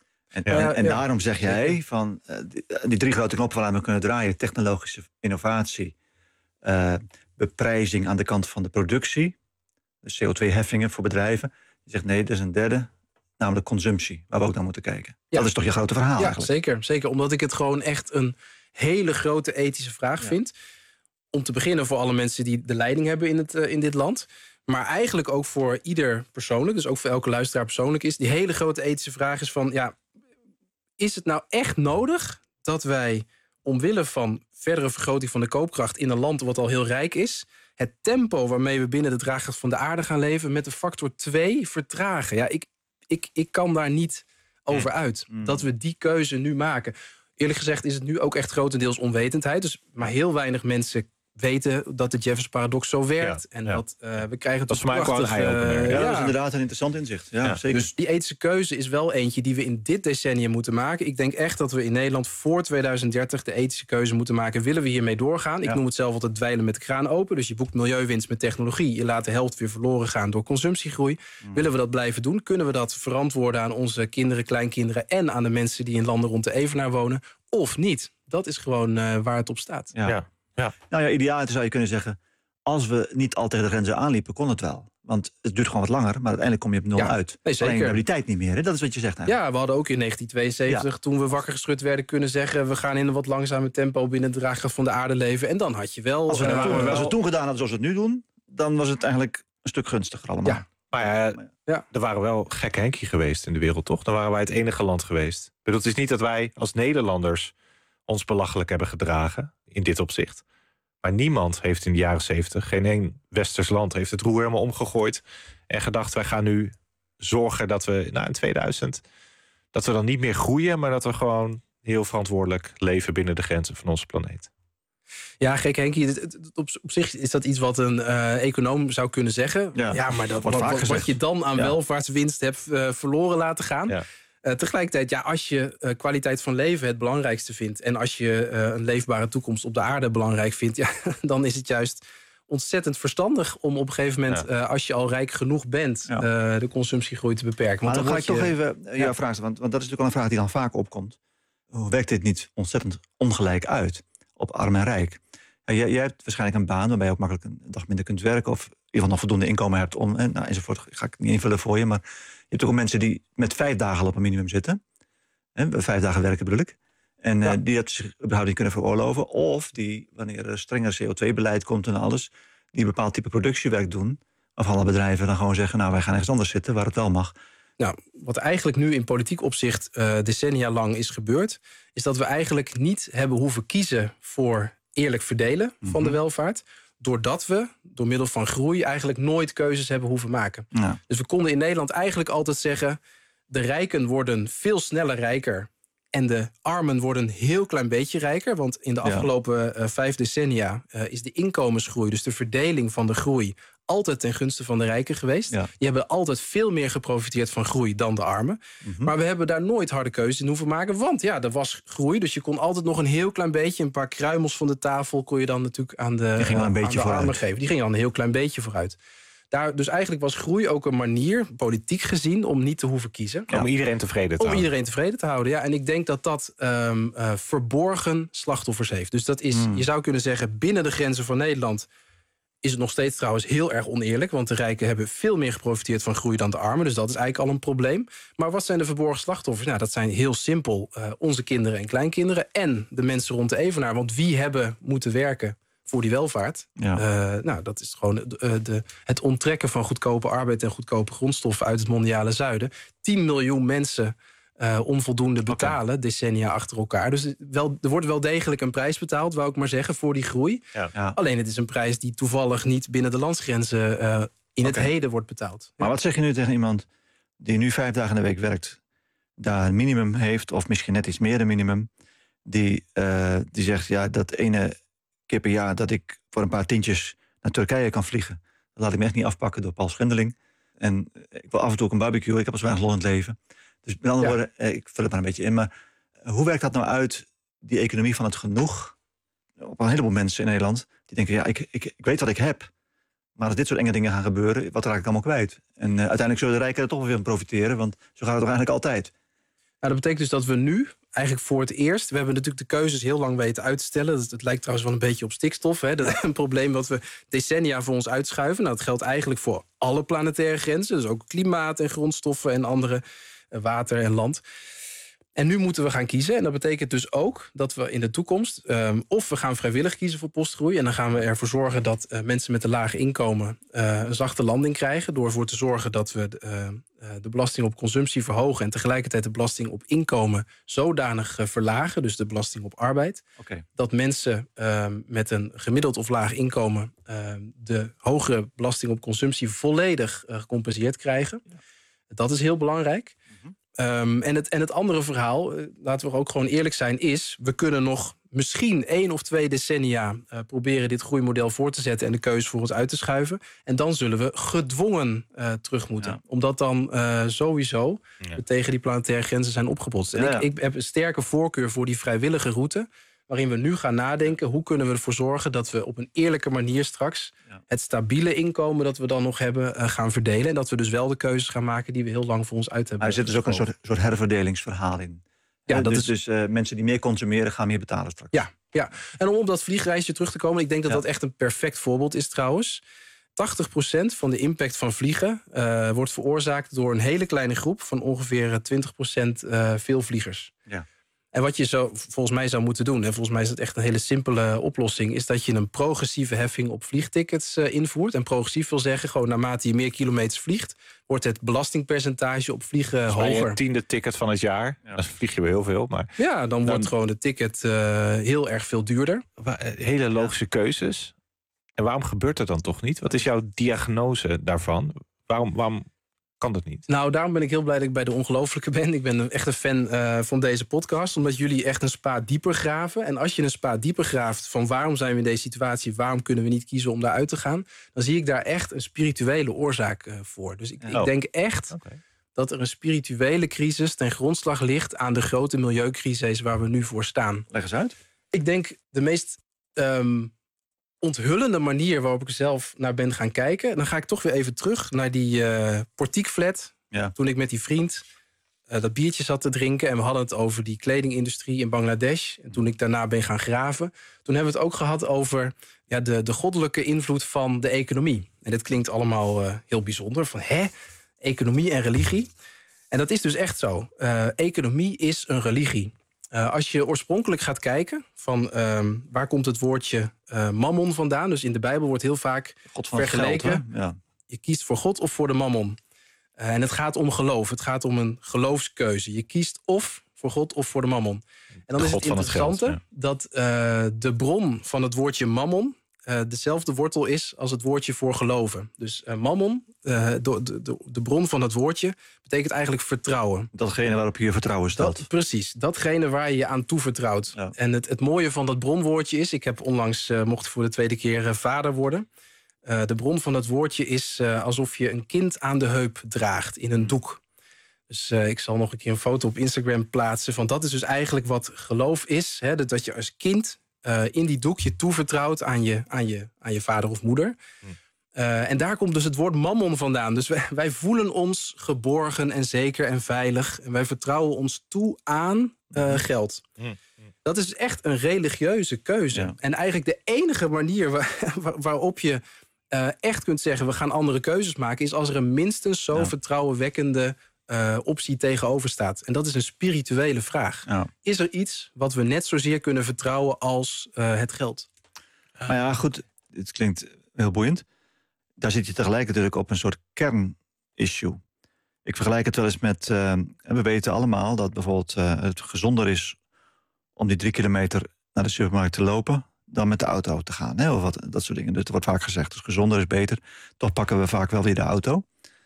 En daarom zeg jij van die 3 grote knoppen waaraan we kunnen draaien: technologische innovatie, beprijzing aan de kant van de productie, de CO2-heffingen voor bedrijven. Je zegt nee, er is een derde, namelijk consumptie, waar we ook naar moeten kijken. Ja. Dat is toch je grote verhaal eigenlijk? Zeker. Omdat ik het gewoon echt een hele grote ethische vraag vind. Om te beginnen voor alle mensen die de leiding hebben in dit land. Maar eigenlijk ook voor ieder persoonlijk, dus ook voor elke luisteraar persoonlijk is. Die hele grote ethische vraag is van, is het nou echt nodig dat wij omwille van verdere vergroting van de koopkracht in een land wat al heel rijk is, het tempo waarmee we binnen de draagkracht van de aarde gaan leven met de factor 2 vertragen? Ja, ik kan daar niet over uit. Dat we die keuze nu maken. Eerlijk gezegd is het nu ook echt grotendeels onwetendheid. Dus maar heel weinig mensen weten dat de Jeffers paradox zo werkt. En dat we krijgen dat is voor mij gewoon een eye-opener. Dat is inderdaad een interessant inzicht. Ja, zeker. Dus die ethische keuze is wel eentje die we in dit decennium moeten maken. Ik denk echt dat we in Nederland voor 2030 de ethische keuze moeten maken. Willen we hiermee doorgaan? Ik noem het zelf altijd dweilen met de kraan open. Dus je boekt milieuwinst met technologie. Je laat de helft weer verloren gaan door consumptiegroei. Willen we dat blijven doen? Kunnen we dat verantwoorden aan onze kinderen, kleinkinderen en aan de mensen die in landen rond de Evenaar wonen? Of niet? Dat is gewoon waar het op staat. Ja. Nou ja, ideaal zou je kunnen zeggen, als we niet al tegen de grenzen aanliepen, kon het wel. Want het duurt gewoon wat langer, maar uiteindelijk kom je op 0 uit. Nee, zeker. Alleen we hebben die tijd niet meer, hè? Dat is wat je zegt eigenlijk. Ja, we hadden ook in 1972, toen we wakker geschud werden, kunnen zeggen, we gaan in een wat langzamer tempo binnen de draagkracht van de aarde leven. En dan had je wel... Als we toen gedaan hadden zoals we het nu doen, dan was het eigenlijk een stuk gunstiger allemaal. Ja. Maar er waren wel gekke Henkie geweest in de wereld, toch? Dan waren wij het enige land geweest. Ik bedoel, het is niet dat wij als Nederlanders ons belachelijk hebben gedragen in dit opzicht. Maar niemand heeft in de jaren 70, geen één westers land heeft het roer helemaal omgegooid en gedacht, wij gaan nu zorgen dat we in 2000... dat we dan niet meer groeien, maar dat we gewoon heel verantwoordelijk leven binnen de grenzen van onze planeet. Ja, gek Henkie, op zich is dat iets wat een econoom zou kunnen zeggen. Ja, maar wat je dan aan welvaartswinst hebt verloren laten gaan. Ja. Tegelijkertijd, als je kwaliteit van leven het belangrijkste vindt en als je een leefbare toekomst op de aarde belangrijk vindt, dan is het juist ontzettend verstandig om op een gegeven moment, als je al rijk genoeg bent, de consumptiegroei te beperken. Maar dan ga ik toch even jouw vraag stellen, want dat is natuurlijk al een vraag die dan vaak opkomt. Hoe werkt dit niet ontzettend ongelijk uit op arm en rijk? Jij hebt waarschijnlijk een baan waarbij je ook makkelijk een dag minder kunt werken, of in ieder geval nog voldoende inkomen hebt om, enzovoort. Ga ik niet invullen voor je, maar je hebt ook mensen die met 5 dagen op een minimum zitten. 5 dagen werken bedoel ik. En die het zich überhaupt niet kunnen veroorloven. Of die, wanneer er strenger CO2-beleid komt en alles, die een bepaald type productiewerk doen, waarvan alle bedrijven dan gewoon zeggen, wij gaan ergens anders zitten waar het wel mag. Nou, wat eigenlijk nu in politiek opzicht decennia lang is gebeurd, is dat we eigenlijk niet hebben hoeven kiezen voor eerlijk verdelen van de welvaart, doordat we door middel van groei eigenlijk nooit keuzes hebben hoeven maken. Ja. Dus we konden in Nederland eigenlijk altijd zeggen, de rijken worden veel sneller rijker en de armen worden een heel klein beetje rijker. Want in de afgelopen 5 decennia is de inkomensgroei, dus de verdeling van de groei, altijd ten gunste van de rijken geweest. Ja. Die hebben altijd veel meer geprofiteerd van groei dan de armen. Maar we hebben daar nooit harde keuzes in hoeven maken. Want er was groei, dus je kon altijd nog een heel klein beetje, een paar kruimels van de tafel kon je dan natuurlijk aan de armen geven. Die gingen dan een heel klein beetje vooruit. Dus eigenlijk was groei ook een manier, politiek gezien, om niet te hoeven kiezen. Om iedereen tevreden te houden. Om iedereen tevreden te houden, ja. En ik denk dat dat verborgen slachtoffers heeft. Dus dat is, je zou kunnen zeggen, binnen de grenzen van Nederland is het nog steeds trouwens heel erg oneerlijk. Want de rijken hebben veel meer geprofiteerd van groei dan de armen. Dus dat is eigenlijk al een probleem. Maar wat zijn de verborgen slachtoffers? Nou, dat zijn heel simpel onze kinderen en kleinkinderen en de mensen rond de evenaar. Want wie hebben moeten werken voor die welvaart? Dat is gewoon het onttrekken van goedkope arbeid en goedkope grondstoffen uit het mondiale zuiden. 10 miljoen mensen onvoldoende betalen, decennia achter elkaar. Dus er wordt wel degelijk een prijs betaald, wou ik maar zeggen, voor die groei. Ja. Alleen het is een prijs die toevallig niet binnen de landsgrenzen in het heden wordt betaald. Maar wat zeg je nu tegen iemand die nu 5 dagen in de week werkt, daar een minimum heeft, of misschien net iets meer dan minimum, die zegt, dat ene keer per jaar dat ik voor een paar tientjes naar Turkije kan vliegen, dat laat ik me echt niet afpakken door Paul Schendeling. En ik wil af en toe ook een barbecue, ik heb al zo weinig lol in het leven. Dus met andere woorden, ik vul het maar een beetje in, maar hoe werkt dat nou uit, die economie van het genoeg, op een heleboel mensen in Nederland, die denken, ik weet wat ik heb, maar als dit soort enge dingen gaan gebeuren, wat raak ik allemaal kwijt? En uiteindelijk zullen de rijken er toch wel weer van profiteren, want zo gaat het toch eigenlijk altijd. Nou, dat betekent dus dat we nu eigenlijk voor het eerst, we hebben natuurlijk de keuzes heel lang weten uit te stellen. Het lijkt trouwens wel een beetje op stikstof. Dat is een probleem wat we decennia voor ons uitschuiven. Nou, dat geldt eigenlijk voor alle planetaire grenzen. Dus ook klimaat en grondstoffen en andere, water en land. En nu moeten we gaan kiezen. En dat betekent dus ook dat we in de toekomst, of we gaan vrijwillig kiezen voor postgroei, en dan gaan we ervoor zorgen dat mensen met een laag inkomen een zachte landing krijgen, door ervoor te zorgen dat we de belasting op consumptie verhogen en tegelijkertijd de belasting op inkomen zodanig verlagen, dus de belasting op arbeid, dat mensen met een gemiddeld of laag inkomen de hogere belasting op consumptie volledig gecompenseerd krijgen. Ja. Dat is heel belangrijk. En het andere verhaal, laten we ook gewoon eerlijk zijn, is, we kunnen nog misschien 1 of 2 decennia proberen dit groeimodel voor te zetten en de keuze voor ons uit te schuiven. En dan zullen we gedwongen terug moeten. Ja. Omdat dan sowieso we tegen die planetaire grenzen zijn opgebotst. En ik heb een sterke voorkeur voor die vrijwillige route, waarin we nu gaan nadenken, hoe kunnen we ervoor zorgen dat we op een eerlijke manier straks het stabiele inkomen dat we dan nog hebben gaan verdelen. En dat we dus wel de keuzes gaan maken die we heel lang voor ons uit hebben. Maar er zit dus ook een soort herverdelingsverhaal in. Ja, dus mensen die meer consumeren gaan meer betalen straks. Ja. En om op dat vliegreisje terug te komen, ik denk dat dat echt een perfect voorbeeld is trouwens. 80% van de impact van vliegen wordt veroorzaakt door een hele kleine groep van ongeveer 20% veelvliegers. Ja. En wat je volgens mij zou moeten doen, en volgens mij is het echt een hele simpele oplossing, is dat je een progressieve heffing op vliegtickets invoert. En progressief wil zeggen, gewoon naarmate je meer kilometers vliegt, wordt het belastingpercentage op vliegen hoger. Je 10e ticket van het jaar, dan vlieg je weer heel veel. Maar ja, dan wordt gewoon de ticket heel erg veel duurder. Hele logische keuzes. En waarom gebeurt dat dan toch niet? Wat is jouw diagnose daarvan? Waarom kan dat niet? Nou, daarom ben ik heel blij dat ik bij De Ongelooflijke ben. Ik ben echt een fan van deze podcast, omdat jullie echt een spa dieper graven. En als je een spa dieper graaft van waarom zijn we in deze situatie, waarom kunnen we niet kiezen om daaruit te gaan, dan zie ik daar echt een spirituele oorzaak voor. Dus ik denk echt dat er een spirituele crisis ten grondslag ligt aan de grote milieucrisis waar we nu voor staan. Leg eens uit. Ik denk de meest onthullende manier waarop ik zelf naar ben gaan kijken. Dan ga ik toch weer even terug naar die portiekflat. Ja. Toen ik met die vriend dat biertje zat te drinken. En we hadden het over die kledingindustrie in Bangladesh. En toen ik daarna ben gaan graven. Toen hebben we het ook gehad over de goddelijke invloed van de economie. En dit klinkt allemaal heel bijzonder. Van economie en religie. En dat is dus echt zo. Economie is een religie. Als je oorspronkelijk gaat kijken van waar komt het woordje mammon vandaan. Dus in de Bijbel wordt heel vaak God van vergeleken. Geld, ja. Je kiest voor God of voor de mammon. En het gaat om geloof. Het gaat om een geloofskeuze. Je kiest of voor God of voor de mammon. En dan is het interessante dat de bron van het woordje mammon dezelfde wortel is als het woordje voor geloven. Dus mammon, de bron van het woordje, betekent eigenlijk vertrouwen. Datgene waarop je vertrouwen stelt. Precies, datgene waar je je aan toevertrouwt. Ja. En het mooie van dat bronwoordje is, ik heb onlangs, mocht voor de 2e keer vader worden. De bron van dat woordje is alsof je een kind aan de heup draagt in een doek. Dus ik zal nog een keer een foto op Instagram plaatsen. Van dat is dus eigenlijk wat geloof is. Hè, dat je als kind in die doek je toevertrouwt aan je vader of moeder. En daar komt dus het woord mammon vandaan. Dus wij voelen ons geborgen en zeker en veilig. En wij vertrouwen ons toe aan geld. Dat is echt een religieuze keuze. Ja. En eigenlijk de enige manier waarop je echt kunt zeggen, we gaan andere keuzes maken, is als er een minstens zo vertrouwenwekkende optie tegenover staat. En dat is een spirituele vraag. Ja. Is er iets wat we net zozeer kunnen vertrouwen als het geld? Nou ja, goed, het klinkt heel boeiend. Daar zit je tegelijkertijd op een soort kernissue. Ik vergelijk het wel eens met, we weten allemaal dat bijvoorbeeld het gezonder is om die 3 kilometer naar de supermarkt te lopen dan met de auto te gaan. Hè? Of dat soort dingen. Dat wordt vaak gezegd, dus gezonder is beter. Toch pakken we vaak wel weer de auto.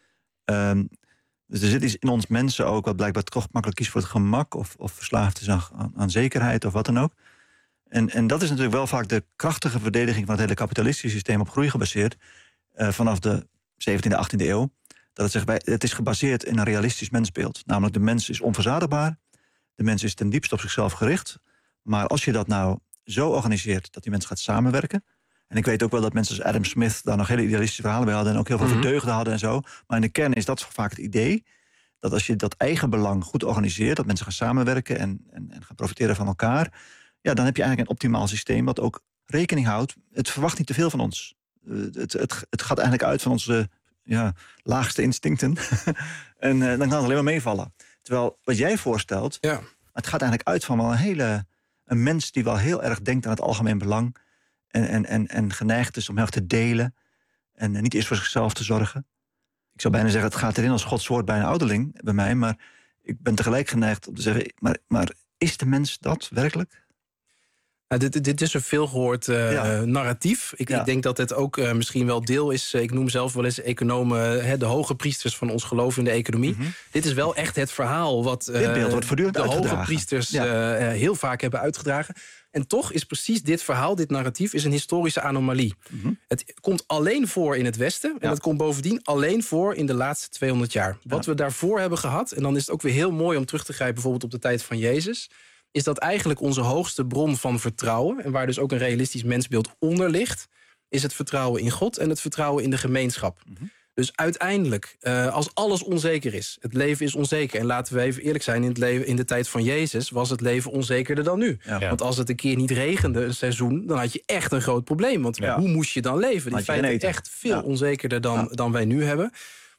Dus er zit iets in ons mensen ook wat blijkbaar toch makkelijk kiest voor het gemak of verslaafd is aan zekerheid of wat dan ook. En dat is natuurlijk wel vaak de krachtige verdediging van het hele kapitalistische systeem op groei gebaseerd. Vanaf de 17e, 18e eeuw. Dat het is gebaseerd in een realistisch mensbeeld. Namelijk de mens is onverzadigbaar. De mens is ten diepste op zichzelf gericht. Maar als je dat nou zo organiseert dat die mens gaat samenwerken. En ik weet ook wel dat mensen als Adam Smith daar nog hele idealistische verhalen bij hadden. En ook heel veel verdeugden hadden en zo. Maar in de kern is dat vaak het idee. Dat als je dat eigen belang goed organiseert. Dat mensen gaan samenwerken en gaan profiteren van elkaar. Ja, dan heb je eigenlijk een optimaal systeem wat ook rekening houdt. Het verwacht niet te veel van ons. Het gaat eigenlijk uit van onze laagste instincten. En dan kan het alleen maar meevallen. Terwijl wat jij voorstelt, het gaat eigenlijk uit van wel een mens die wel heel erg denkt aan het algemeen belang. En geneigd is om heel erg te delen. En niet eerst voor zichzelf te zorgen. Ik zou bijna zeggen, het gaat erin als Gods woord bij een ouderling bij mij. Maar ik ben tegelijk geneigd om te zeggen, maar is de mens dat werkelijk? Nou, dit is een veelgehoord narratief. Ik denk dat het ook misschien wel deel is. Ik noem zelf wel eens economen de hoge priesters van ons geloof in de economie. Dit is wel echt het verhaal wat de hoge priesters heel vaak hebben uitgedragen. En toch is precies dit verhaal, dit narratief, is een historische anomalie. Het komt alleen voor in het Westen. En het komt bovendien alleen voor in de laatste 200 jaar. Wat we daarvoor hebben gehad, en dan is het ook weer heel mooi om terug te grijpen bijvoorbeeld op de tijd van Jezus, is dat eigenlijk onze hoogste bron van vertrouwen, en waar dus ook een realistisch mensbeeld onder ligt, is het vertrouwen in God en het vertrouwen in de gemeenschap. Dus uiteindelijk, als alles onzeker is, het leven is onzeker, en laten we even eerlijk zijn, in de tijd van Jezus was het leven onzekerder dan nu. Want als het een keer niet regende, een seizoen, dan had je echt een groot probleem. Want hoe moest je dan leven? Die feiten echt veel onzekerder dan wij nu hebben.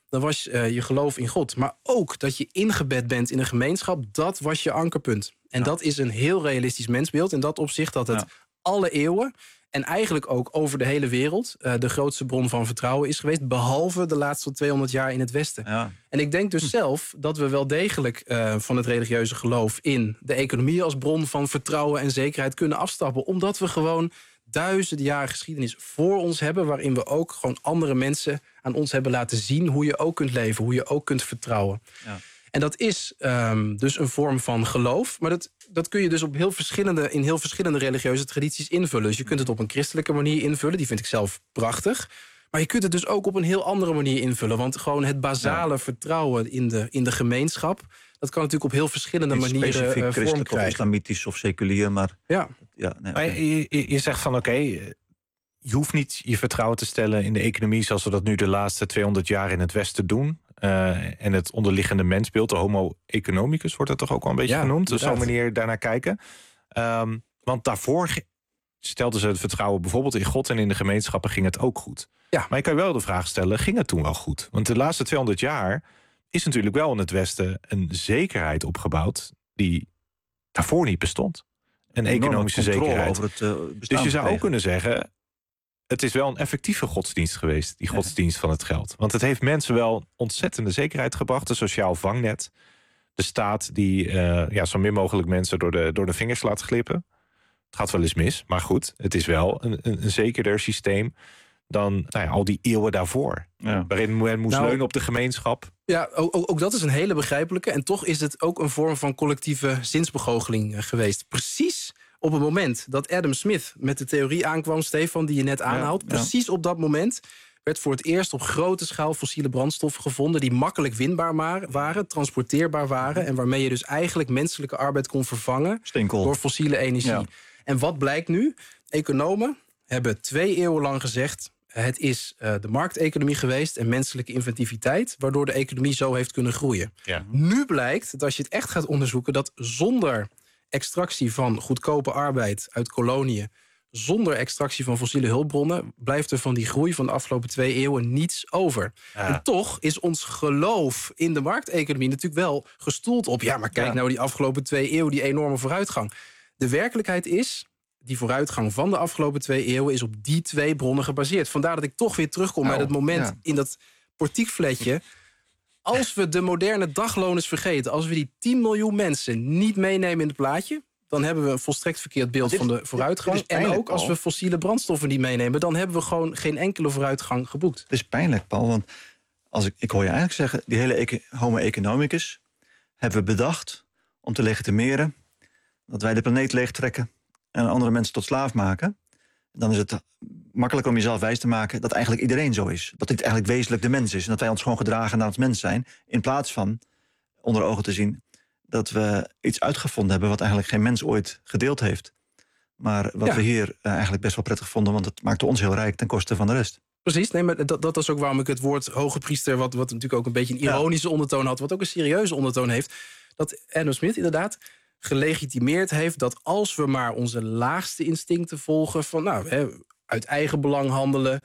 dan was je geloof in God. Maar ook dat je ingebed bent in een gemeenschap, dat was je ankerpunt. En dat is een heel realistisch mensbeeld. In dat opzicht dat het alle eeuwen en eigenlijk ook over de hele wereld de grootste bron van vertrouwen is geweest, behalve de laatste 200 jaar in het Westen. Ja. En ik denk dus zelf dat we wel degelijk van het religieuze geloof in de economie als bron van vertrouwen en zekerheid kunnen afstappen. Omdat we gewoon duizenden jaren geschiedenis voor ons hebben, waarin we ook gewoon andere mensen aan ons hebben laten zien hoe je ook kunt leven, hoe je ook kunt vertrouwen. Ja. En dat is dus een vorm van geloof. Maar dat kun je dus in heel verschillende religieuze tradities invullen. Dus je kunt het op een christelijke manier invullen. Die vind ik zelf prachtig. Maar je kunt het dus ook op een heel andere manier invullen. Want gewoon het basale vertrouwen in de gemeenschap, dat kan natuurlijk op heel verschillende manieren specifiek christelijk vorm of islamitisch of seculier. Maar, maar je zegt van oké, je hoeft niet je vertrouwen te stellen in de economie zoals we dat nu de laatste 200 jaar in het Westen doen. En het onderliggende mensbeeld, de homo economicus wordt dat toch ook wel een beetje genoemd. Dus zo'n manier daarnaar kijken. Want daarvoor stelden ze het vertrouwen bijvoorbeeld in God en in de gemeenschappen ging het ook goed. Ja. Maar je kan wel de vraag stellen, ging het toen wel goed? Want de laatste 200 jaar is natuurlijk wel in het Westen een zekerheid opgebouwd die daarvoor niet bestond. Een economische zekerheid. Over het dus je zou ook kunnen zeggen, het is wel een effectieve godsdienst geweest, die godsdienst van het geld. Want het heeft mensen wel ontzettende zekerheid gebracht. Een sociaal vangnet. De staat die zo min mogelijk mensen door de vingers laat glippen. Het gaat wel eens mis, maar goed. Het is wel een zekerder systeem dan al die eeuwen daarvoor. Ja. Waarin men moest leunen op de gemeenschap. Ja, ook dat is een hele begrijpelijke. En toch is het ook een vorm van collectieve zinsbegoocheling geweest. Precies op het moment dat Adam Smith met de theorie aankwam, Stefan, die je net aanhaalt, precies op dat moment werd voor het eerst op grote schaal fossiele brandstoffen gevonden die makkelijk winbaar waren, transporteerbaar waren en waarmee je dus eigenlijk menselijke arbeid kon vervangen door fossiele energie. Ja. En wat blijkt nu? Economen hebben 2 eeuwen lang gezegd, het is de markteconomie geweest en menselijke inventiviteit, waardoor de economie zo heeft kunnen groeien. Ja. Nu blijkt dat als je het echt gaat onderzoeken, dat zonder extractie van goedkope arbeid uit koloniën, zonder extractie van fossiele hulpbronnen, blijft er van die groei van de afgelopen 2 eeuwen niets over. Ja. En toch is ons geloof in de markteconomie natuurlijk wel gestoeld op, maar kijk nou die afgelopen 2 eeuwen, die enorme vooruitgang. De werkelijkheid is, die vooruitgang van de afgelopen 2 eeuwen is op die 2 bronnen gebaseerd. Vandaar dat ik toch weer terugkom bij dat moment in dat portiekfletje. Als we de moderne dagloners vergeten, als we die 10 miljoen mensen niet meenemen in het plaatje, dan hebben we een volstrekt verkeerd beeld van de vooruitgang. En ook als we fossiele brandstoffen niet meenemen, dan hebben we gewoon geen enkele vooruitgang geboekt. Het is pijnlijk, Paul, want ik hoor je eigenlijk zeggen, die hele homo economicus hebben we bedacht om te legitimeren dat wij de planeet leegtrekken en andere mensen tot slaaf maken. Dan is het makkelijker om jezelf wijs te maken dat eigenlijk iedereen zo is. Dat dit eigenlijk wezenlijk de mens is. En dat wij ons gewoon gedragen naar het mens zijn. In plaats van onder ogen te zien dat we iets uitgevonden hebben wat eigenlijk geen mens ooit gedeeld heeft. Maar wat we hier eigenlijk best wel prettig vonden, want het maakte ons heel rijk ten koste van de rest. Precies, nee, maar dat is ook waarom ik het woord hoge priester, wat natuurlijk ook een beetje een ironische ondertoon had, wat ook een serieuze ondertoon heeft, dat Adam Smith inderdaad gelegitimeerd heeft dat als we maar onze laagste instincten volgen van uit eigen belang handelen,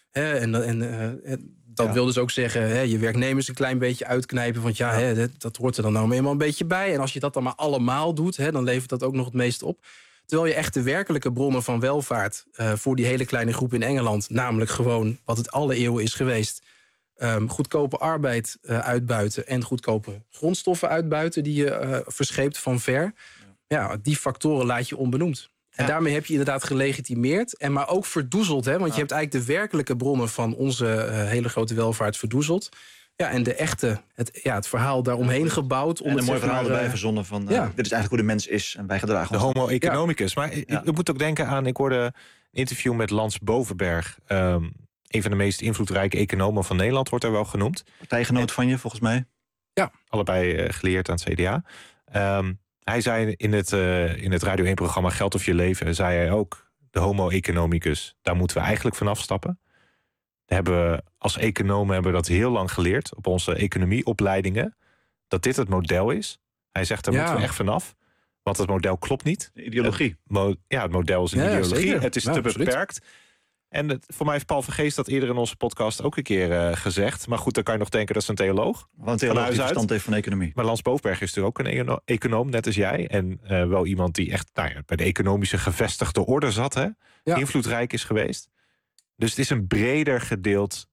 dat wil dus ook zeggen je werknemers een klein beetje uitknijpen, want dat hoort er dan nou eenmaal een beetje bij. En als je dat dan maar allemaal doet, dan levert dat ook nog het meeste op. Terwijl je echt de werkelijke bronnen van welvaart voor die hele kleine groep in Engeland, namelijk gewoon wat het alle eeuwen is geweest, goedkope arbeid uitbuiten en goedkope grondstoffen uitbuiten die je verscheept van ver. Ja, die factoren laat je onbenoemd. En daarmee heb je inderdaad gelegitimeerd, maar ook verdoezeld. Want je hebt eigenlijk de werkelijke bronnen van onze hele grote welvaart verdoezeld. Ja, en de echte, het verhaal daaromheen gebouwd. En een mooi verhaal erbij verzonnen van, dit is eigenlijk hoe de mens is en wij gedragen ons. De homo economicus. Ja. Maar ik moet ook denken aan, ik hoorde een interview met Lans Bovenberg. Een van de meest invloedrijke economen van Nederland wordt daar wel genoemd. Partijgenoot van je, volgens mij. Ja. Allebei geleerd aan het CDA. Hij zei in het Radio 1-programma Geld of Je Leven, zei hij ook, de homo economicus, daar moeten we eigenlijk vanaf stappen. Als economen hebben we dat heel lang geleerd op onze economieopleidingen, dat dit het model is. Hij zegt, daar moeten we echt vanaf, want het model klopt niet. De ideologie. Het model is een ideologie. Zeker. Het is te beperkt. En voor mij heeft Paul Vergeest dat eerder in onze podcast ook een keer gezegd. Maar goed, dan kan je nog denken dat is een theoloog. Want een theoloog die verstand heeft van economie. Maar Lans Bovenberg is natuurlijk ook een econoom, net als jij. En wel iemand die echt bij de economische gevestigde orde zat. Hè? Ja. Invloedrijk is geweest. Dus het is een breder gedeeld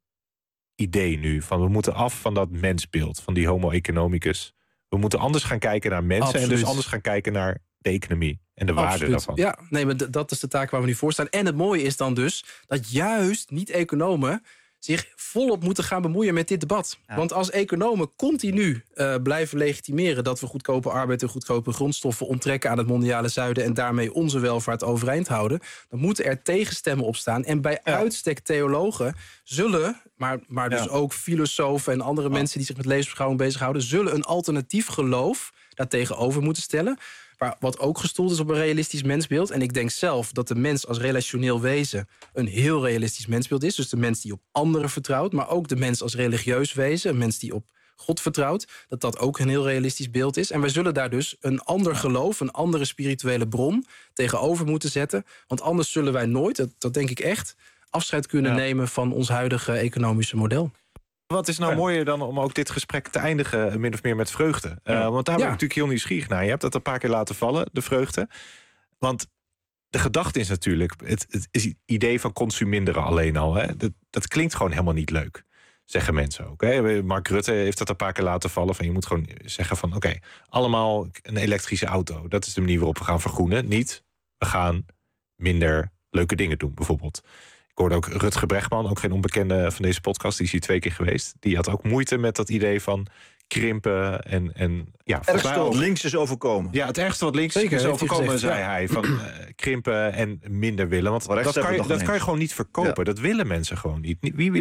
idee nu. Van we moeten af van dat mensbeeld, van die homo economicus. We moeten anders gaan kijken naar mensen. Absoluut. En dus anders gaan kijken naar de economie en de waarde daarvan. Ja, nee, maar dat is de taak waar we nu voor staan. En het mooie is dan dus dat juist niet-economen zich volop moeten gaan bemoeien met dit debat. Ja. Want als economen continu blijven legitimeren dat we goedkope arbeid en goedkope grondstoffen onttrekken aan het mondiale zuiden en daarmee onze welvaart overeind houden, dan moeten er tegenstemmen opstaan. En bij uitstek theologen zullen, maar dus ook filosofen en andere mensen die zich met levensbeschouwing bezighouden, zullen een alternatief geloof daar tegenover moeten stellen. Wat ook gestoeld is op een realistisch mensbeeld. En ik denk zelf dat de mens als relationeel wezen een heel realistisch mensbeeld is. Dus de mens die op anderen vertrouwt. Maar ook de mens als religieus wezen. Een mens die op God vertrouwt. Dat ook een heel realistisch beeld is. En wij zullen daar dus een ander geloof, een andere spirituele bron tegenover moeten zetten. Want anders zullen wij nooit, dat denk ik echt, afscheid kunnen nemen van ons huidige economische model. Wat is nou mooier dan om ook dit gesprek te eindigen min of meer met vreugde? Want daar ben ik natuurlijk heel nieuwsgierig naar. Je hebt dat een paar keer laten vallen, de vreugde. Want de gedachte is natuurlijk, het is het idee van consuminderen alleen al. Hè? Dat klinkt gewoon helemaal niet leuk, zeggen mensen ook. Hè? Mark Rutte heeft dat een paar keer laten vallen. Van je moet gewoon zeggen van oké, allemaal een elektrische auto. Dat is de manier waarop we gaan vergroenen. Niet, we gaan minder leuke dingen doen, bijvoorbeeld. Ik hoorde ook Rutger Bregman, ook geen onbekende van deze podcast. Die is hier 2 keer geweest. Die had ook moeite met dat idee van krimpen. Het ergste wat links is overkomen. Ja, het ergste wat links is overkomen, zei hij. Van krimpen en minder willen. Want dat kan je gewoon niet verkopen. Ja. Dat willen mensen gewoon niet. Wie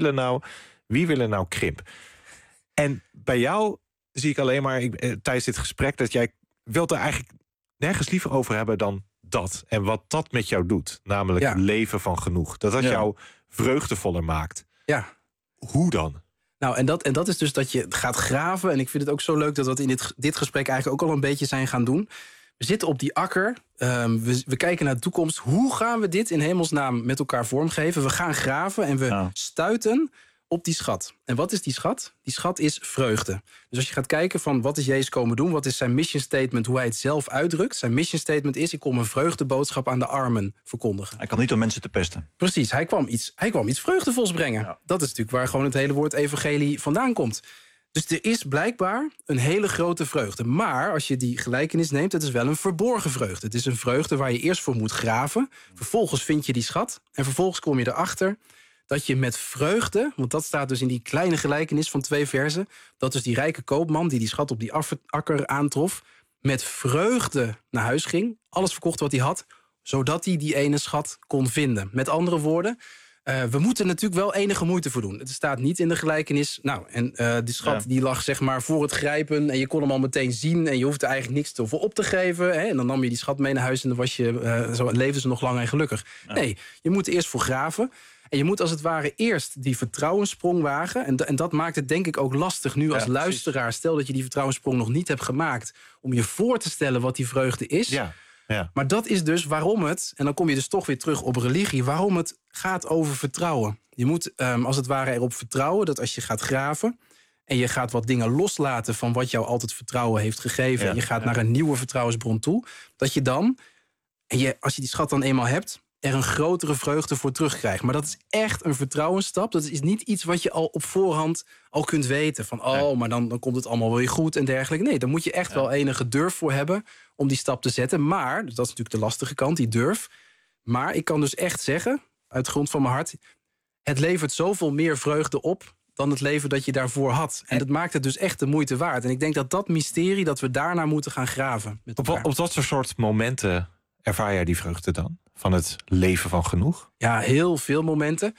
willen nou krimp? En bij jou zie ik alleen maar tijdens dit gesprek dat jij wilt er eigenlijk nergens liever over hebben dan dat. En wat dat met jou doet. Namelijk leven van genoeg. Dat jou vreugdevoller maakt. Ja. Hoe dan? Nou, en dat is dus dat je gaat graven. En ik vind het ook zo leuk dat we in dit gesprek eigenlijk ook al een beetje zijn gaan doen. We zitten op die akker. We kijken naar de toekomst. Hoe gaan we dit in hemelsnaam met elkaar vormgeven? We gaan graven en we stuiten op die schat. En wat is die schat? Die schat is vreugde. Dus als je gaat kijken van wat is Jezus komen doen, wat is zijn mission statement, hoe hij het zelf uitdrukt. Zijn mission statement is, ik kom een vreugdeboodschap aan de armen verkondigen. Hij kan niet om mensen te pesten. Precies, hij kwam iets vreugdevols brengen. Ja. Dat is natuurlijk waar gewoon het hele woord evangelie vandaan komt. Dus er is blijkbaar een hele grote vreugde. Maar als je die gelijkenis neemt, het is wel een verborgen vreugde. Het is een vreugde waar je eerst voor moet graven. Vervolgens vind je die schat. En vervolgens kom je erachter dat je met vreugde, want dat staat dus in die kleine gelijkenis van 2 versen, dat is die rijke koopman die schat op die akker aantrof, met vreugde naar huis ging, alles verkocht wat hij had, zodat hij die ene schat kon vinden. Met andere woorden, we moeten natuurlijk wel enige moeite voor doen. Het staat niet in de gelijkenis. Nou, en die schat die lag zeg maar voor het grijpen en je kon hem al meteen zien en je hoefde eigenlijk niks voor op te geven. Hè? En dan nam je die schat mee naar huis en dan zo leefden ze nog lang en gelukkig. Ja. Nee, je moet eerst voor graven. En je moet als het ware eerst die vertrouwenssprong wagen. En dat maakt het denk ik ook lastig nu als luisteraar. Precies. Stel dat je die vertrouwenssprong nog niet hebt gemaakt, om je voor te stellen wat die vreugde is. Ja. Ja. Maar dat is dus waarom het, en dan kom je dus toch weer terug op religie, waarom het gaat over vertrouwen. Je moet als het ware erop vertrouwen dat als je gaat graven en je gaat wat dingen loslaten van wat jou altijd vertrouwen heeft gegeven, en je gaat naar een nieuwe vertrouwensbron toe, dat je dan, als je die schat dan eenmaal hebt, er een grotere vreugde voor terugkrijgt. Maar dat is echt een vertrouwensstap. Dat is niet iets wat je al op voorhand al kunt weten. Van, maar dan komt het allemaal wel weer goed en dergelijke. Nee, daar moet je echt wel enige durf voor hebben om die stap te zetten. Maar, dus dat is natuurlijk de lastige kant, die durf. Maar ik kan dus echt zeggen, uit de grond van mijn hart, het levert zoveel meer vreugde op dan het leven dat je daarvoor had. En dat maakt het dus echt de moeite waard. En ik denk dat mysterie, dat we daarna moeten gaan graven. Op wat voor soort momenten ervaar jij die vreugde dan? Van het leven van genoeg? Ja, heel veel momenten.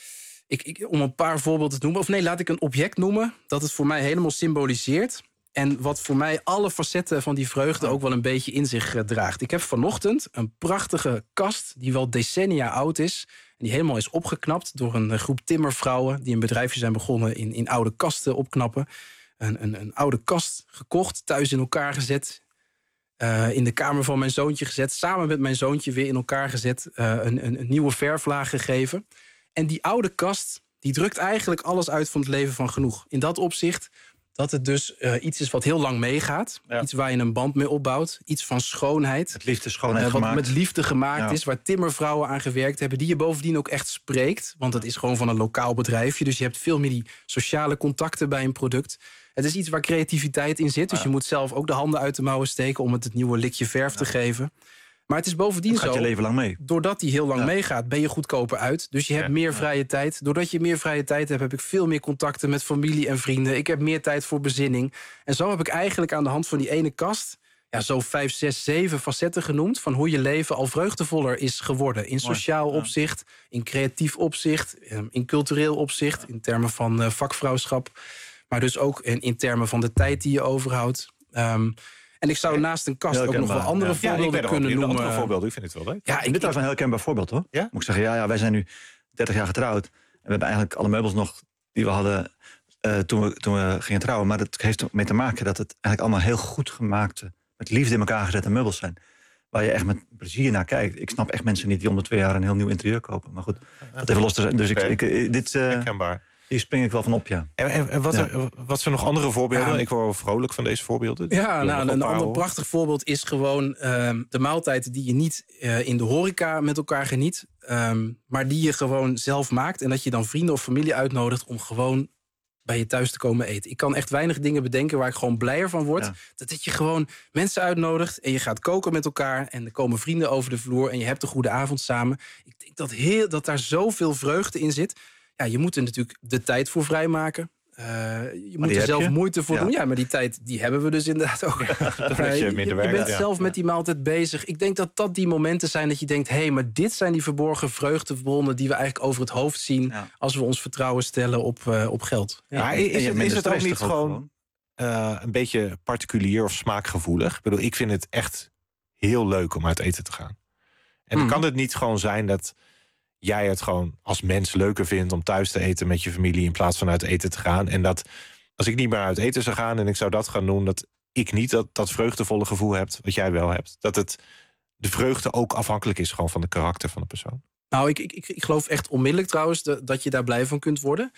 Om een paar voorbeelden te noemen. Of nee, laat ik een object noemen dat het voor mij helemaal symboliseert. En wat voor mij alle facetten van die vreugde ook wel een beetje in zich draagt. Ik heb vanochtend een prachtige kast die wel decennia oud is. En die helemaal is opgeknapt door een groep timmervrouwen die een bedrijfje zijn begonnen in oude kasten opknappen. Een oude kast gekocht, thuis in elkaar gezet. In de kamer van mijn zoontje gezet. Samen met mijn zoontje weer in elkaar gezet. Een nieuwe verflaag gegeven. En die oude kast, die drukt eigenlijk alles uit van het leven van Genoeg. In dat opzicht dat het dus iets is wat heel lang meegaat. Ja. Iets waar je een band mee opbouwt. Iets van schoonheid. Het liefde schoonheid wat gemaakt. met liefde gemaakt is. Waar timmervrouwen aan gewerkt hebben. Die je bovendien ook echt spreekt. Want het is gewoon van een lokaal bedrijfje. Dus je hebt veel meer die sociale contacten bij een product. Het is iets waar creativiteit in zit. Dus je moet zelf ook de handen uit de mouwen steken om het nieuwe likje verf te geven. Maar het is bovendien gaat zo, je leven lang mee. Doordat die heel lang meegaat, ben je goedkoper uit. Dus je hebt meer vrije tijd. Doordat je meer vrije tijd hebt, heb ik veel meer contacten met familie en vrienden. Ik heb meer tijd voor bezinning. En zo heb ik eigenlijk aan de hand van die ene kast zo 5, 6, 7 facetten genoemd van hoe je leven al vreugdevoller is geworden. In sociaal opzicht, in creatief opzicht, in cultureel opzicht, in termen van vakvrouwschap. Maar dus ook in termen van de tijd die je overhoudt. En ik zou naast een kast ook nog wel andere voorbeelden kunnen noemen. Andere voorbeelden, ik vind het wel leuk. Ja, dit was een heel kenbaar voorbeeld, hoor. Ja? Moet ik zeggen, wij zijn nu 30 jaar getrouwd. En we hebben eigenlijk alle meubels nog die we hadden toen we gingen trouwen. Maar dat heeft er mee te maken dat het eigenlijk allemaal heel goed gemaakte, met liefde in elkaar gezette meubels zijn. Waar je echt met plezier naar kijkt. Ik snap echt mensen niet die om de 2 jaar een heel nieuw interieur kopen. Maar goed, dat even los te zijn. Dus dit herkenbaar. Hier spring ik wel van op, ja. En wat zijn nog andere voorbeelden? Ik word wel vrolijk van deze voorbeelden. Een ander prachtig voorbeeld is gewoon de maaltijd die je niet in de horeca met elkaar geniet. Maar die je gewoon zelf maakt. En dat je dan vrienden of familie uitnodigt om gewoon bij je thuis te komen eten. Ik kan echt weinig dingen bedenken waar ik gewoon blijer van word. Ja. Dat je gewoon mensen uitnodigt en je gaat koken met elkaar. En er komen vrienden over de vloer en je hebt een goede avond samen. Ik denk dat daar zoveel vreugde in zit. Ja, je moet er natuurlijk de tijd voor vrijmaken. Je moet er zelf moeite voor doen. Ja, maar die tijd die hebben we dus inderdaad ook. Je bent zelf met die maaltijd bezig. Ik denk dat die momenten zijn dat je denkt, maar dit zijn die verborgen vreugdebronnen die we eigenlijk over het hoofd zien als we ons vertrouwen stellen op geld. Ja. Maar is het ook niet gewoon een beetje particulier of smaakgevoelig? Ik bedoel, ik vind het echt heel leuk om uit eten te gaan. En dan kan het niet gewoon zijn dat jij het gewoon als mens leuker vindt om thuis te eten met je familie in plaats van uit eten te gaan. En dat als ik niet meer uit eten zou gaan en ik zou dat gaan doen, dat ik niet dat vreugdevolle gevoel heb wat jij wel hebt. Dat de vreugde ook afhankelijk is gewoon van de karakter van de persoon. Nou, ik geloof echt onmiddellijk trouwens dat je daar blij van kunt worden.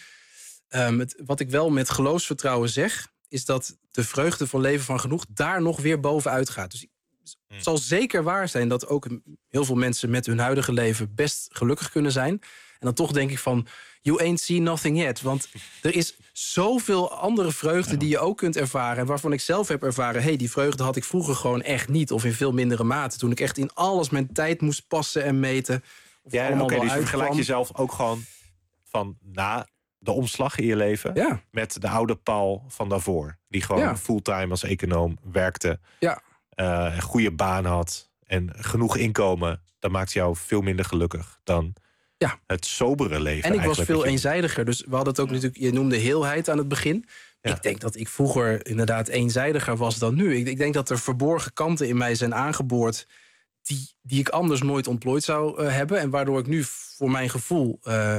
Wat ik wel met geloofsvertrouwen zeg, is dat de vreugde van leven van Genoeg daar nog weer bovenuit gaat. Dus het zal zeker waar zijn dat ook heel veel mensen met hun huidige leven best gelukkig kunnen zijn. En dan toch denk ik van, you ain't seen nothing yet. Want er is zoveel andere vreugde die je ook kunt ervaren. En waarvan ik zelf heb ervaren, die vreugde had ik vroeger gewoon echt niet. Of in veel mindere mate. Toen ik echt in alles mijn tijd moest passen en meten. Dus je vergelijkt jezelf ook gewoon van na de omslag in je leven met de oude Paul van daarvoor. Die gewoon fulltime als econoom werkte. Ja. Een goede baan had en genoeg inkomen, dat maakt jou veel minder gelukkig dan het sobere leven. En ik was veel eenzijdiger. Dus we hadden het ook natuurlijk, je noemde heelheid aan het begin. Ja. Ik denk dat ik vroeger inderdaad eenzijdiger was dan nu. Ik denk dat er verborgen kanten in mij zijn aangeboord die ik anders nooit ontplooid zou hebben. En waardoor ik nu voor mijn gevoel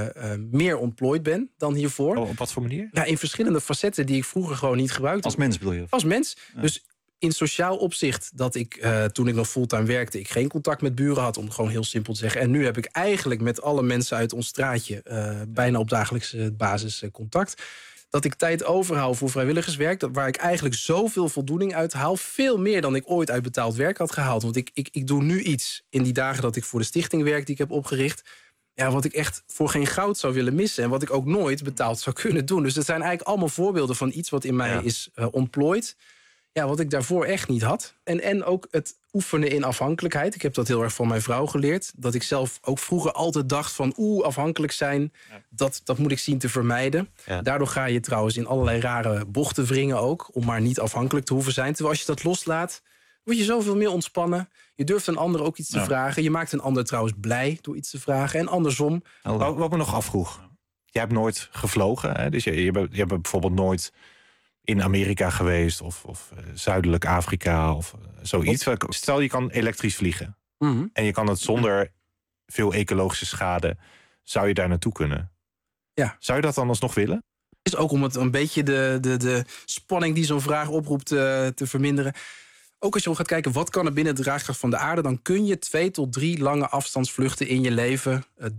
meer ontplooid ben dan hiervoor. Op wat voor manier? Ja, in verschillende facetten die ik vroeger gewoon niet gebruikte. Als mens bedoel je? Als mens. Ja. Dus in sociaal opzicht dat ik, toen ik nog fulltime werkte, ik geen contact met buren had, om het gewoon heel simpel te zeggen. En nu heb ik eigenlijk met alle mensen uit ons straatje bijna op dagelijkse basis contact. Dat ik tijd overhoud voor vrijwilligerswerk, waar ik eigenlijk zoveel voldoening uit haal. Veel meer dan ik ooit uit betaald werk had gehaald. Want ik doe nu iets in die dagen dat ik voor de stichting werk die ik heb opgericht. Ja, wat ik echt voor geen goud zou willen missen. En wat ik ook nooit betaald zou kunnen doen. Dus dat zijn eigenlijk allemaal voorbeelden van iets wat in mij is ontplooid. Ja, wat ik daarvoor echt niet had. En ook het oefenen in afhankelijkheid. Ik heb dat heel erg van mijn vrouw geleerd. Dat ik zelf ook vroeger altijd dacht van afhankelijk zijn. Dat moet ik zien te vermijden. Ja. Daardoor ga je trouwens in allerlei rare bochten wringen ook. Om maar niet afhankelijk te hoeven zijn. Terwijl als je dat loslaat, word je zoveel meer ontspannen. Je durft een ander ook iets te vragen. Je maakt een ander trouwens blij door iets te vragen. En andersom. Wat me nog afvroeg. Jij hebt nooit gevlogen. Hè? Dus je hebt bijvoorbeeld nooit in Amerika geweest of Zuidelijk Afrika of zoiets. Stel je kan elektrisch vliegen. Mm-hmm. En je kan het zonder veel ecologische schade. Zou je daar naartoe kunnen? Ja. Zou je dat dan alsnog willen? Is ook om het een beetje de spanning die zo'n vraag oproept te verminderen. Ook als je gaat kijken wat kan er binnen de draagkracht van de aarde, dan kun je 2 tot 3 lange afstandsvluchten in je leven doen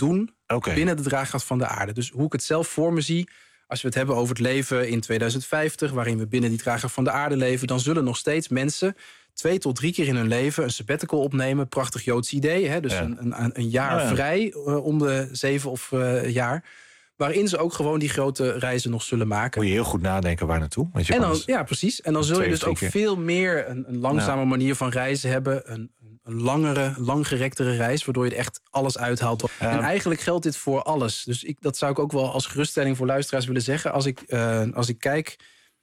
binnen de draagkracht van de aarde. Dus hoe ik het zelf voor me zie, als we het hebben over het leven in 2050... waarin we binnen die draagkracht van de aarde leven... dan zullen nog steeds mensen 2 tot 3 keer in hun leven een sabbatical opnemen. Prachtig Joods idee, hè? Dus een jaar vrij om de 7 of jaar... waarin ze ook gewoon die grote reizen nog zullen maken. Moet je heel goed nadenken waar naartoe. Want je precies. En dan zul je dus ook veel meer een langzame manier van reizen hebben. Een langgerektere reis, waardoor je er echt alles uithaalt. En eigenlijk geldt dit voor alles. Dus dat zou ik ook wel als geruststelling voor luisteraars willen zeggen. Als ik kijk,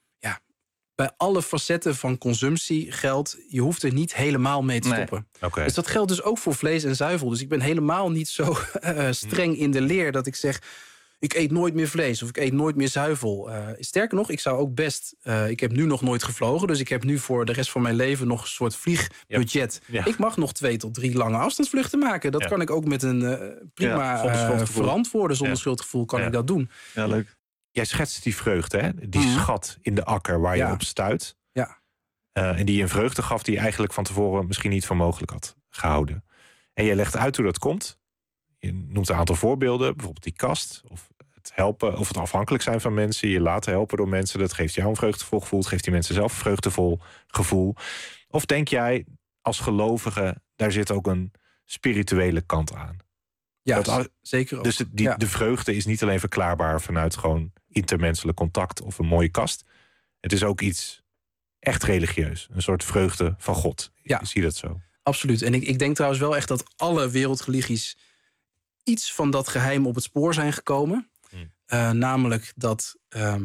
bij alle facetten van consumptie geldt, je hoeft er niet helemaal mee te stoppen. Okay. Dus dat geldt dus ook voor vlees en zuivel. Dus ik ben helemaal niet zo streng in de leer dat ik zeg, ik eet nooit meer vlees of ik eet nooit meer zuivel. Sterker nog, ik zou ook best... ik heb nu nog nooit gevlogen, dus ik heb nu voor de rest van mijn leven nog een soort vliegbudget. Ja. Ik mag nog 2 tot 3 lange afstandsvluchten maken. Dat kan ik ook met een prima verantwoorde zonder schuldgevoel kan ik dat doen. Ja, leuk. Jij schetst die vreugde, hè? Die schat in de akker waar je op stuit. Ja. En die je een vreugde gaf die je eigenlijk van tevoren misschien niet voor mogelijk had gehouden. En je legt uit hoe dat komt. Je noemt een aantal voorbeelden, bijvoorbeeld die kast, of het helpen, of het afhankelijk zijn van mensen, je laten helpen door mensen, dat geeft jou een vreugdevol gevoel, dat geeft die mensen zelf een vreugdevol gevoel. Of denk jij als gelovige, daar zit ook een spirituele kant aan? Ja, zeker ook. Dus de vreugde is niet alleen verklaarbaar vanuit gewoon intermenselijk contact of een mooie kast. Het is ook iets echt religieus, een soort vreugde van God. Ja. Zie je dat zo? Absoluut. En ik denk trouwens wel echt dat alle wereldreligies iets van dat geheim op het spoor zijn gekomen. Namelijk dat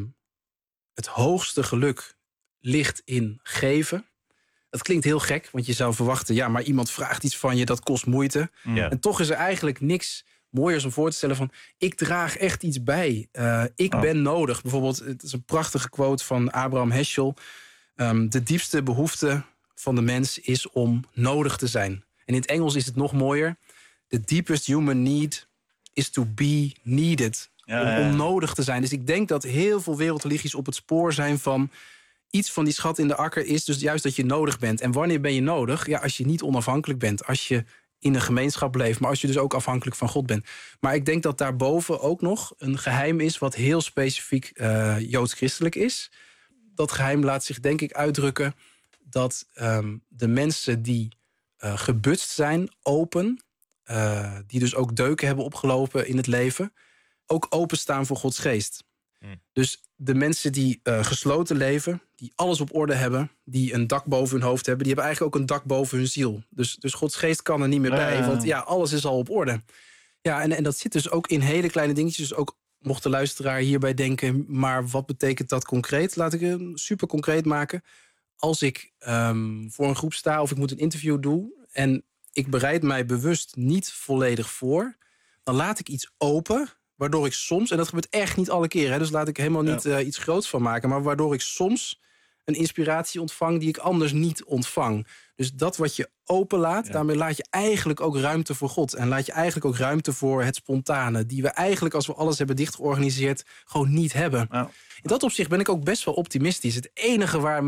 het hoogste geluk ligt in geven. Dat klinkt heel gek, want je zou verwachten, maar iemand vraagt iets van je, dat kost moeite. Ja. En toch is er eigenlijk niks mooiers om voor te stellen van, ik draag echt iets bij. Ik ben nodig. Bijvoorbeeld, het is een prachtige quote van Abraham Heschel. De diepste behoefte van de mens is om nodig te zijn. En in het Engels is het nog mooier. The deepest human need is to be needed. Om nodig te zijn. Dus ik denk dat heel veel wereldreligies op het spoor zijn van iets van die schat in de akker is dus juist dat je nodig bent. En wanneer ben je nodig? Ja, als je niet onafhankelijk bent. Als je in een gemeenschap leeft. Maar als je dus ook afhankelijk van God bent. Maar ik denk dat daarboven ook nog een geheim is wat heel specifiek joods-christelijk is. Dat geheim laat zich denk ik uitdrukken dat de mensen die gebutst zijn, open, die dus ook deuken hebben opgelopen in het leven, ook openstaan voor Gods geest. Dus de mensen die gesloten leven, die alles op orde hebben, die een dak boven hun hoofd hebben, die hebben eigenlijk ook een dak boven hun ziel. Dus Gods geest kan er niet meer bij, want alles is al op orde. Ja, en dat zit dus ook in hele kleine dingetjes. Dus ook mocht de luisteraar hierbij denken, maar wat betekent dat concreet? Laat ik het super concreet maken. Als ik voor een groep sta of ik moet een interview doen en ik bereid mij bewust niet volledig voor, dan laat ik iets open, waardoor ik soms, en dat gebeurt echt niet alle keren, dus laat ik helemaal niet iets groots van maken, maar waardoor ik soms een inspiratie ontvang die ik anders niet ontvang. Dus dat wat je openlaat, daarmee laat je eigenlijk ook ruimte voor God. En laat je eigenlijk ook ruimte voor het spontane, die we eigenlijk, als we alles hebben dichtgeorganiseerd, gewoon niet hebben. In dat opzicht ben ik ook best wel optimistisch. Het enige waar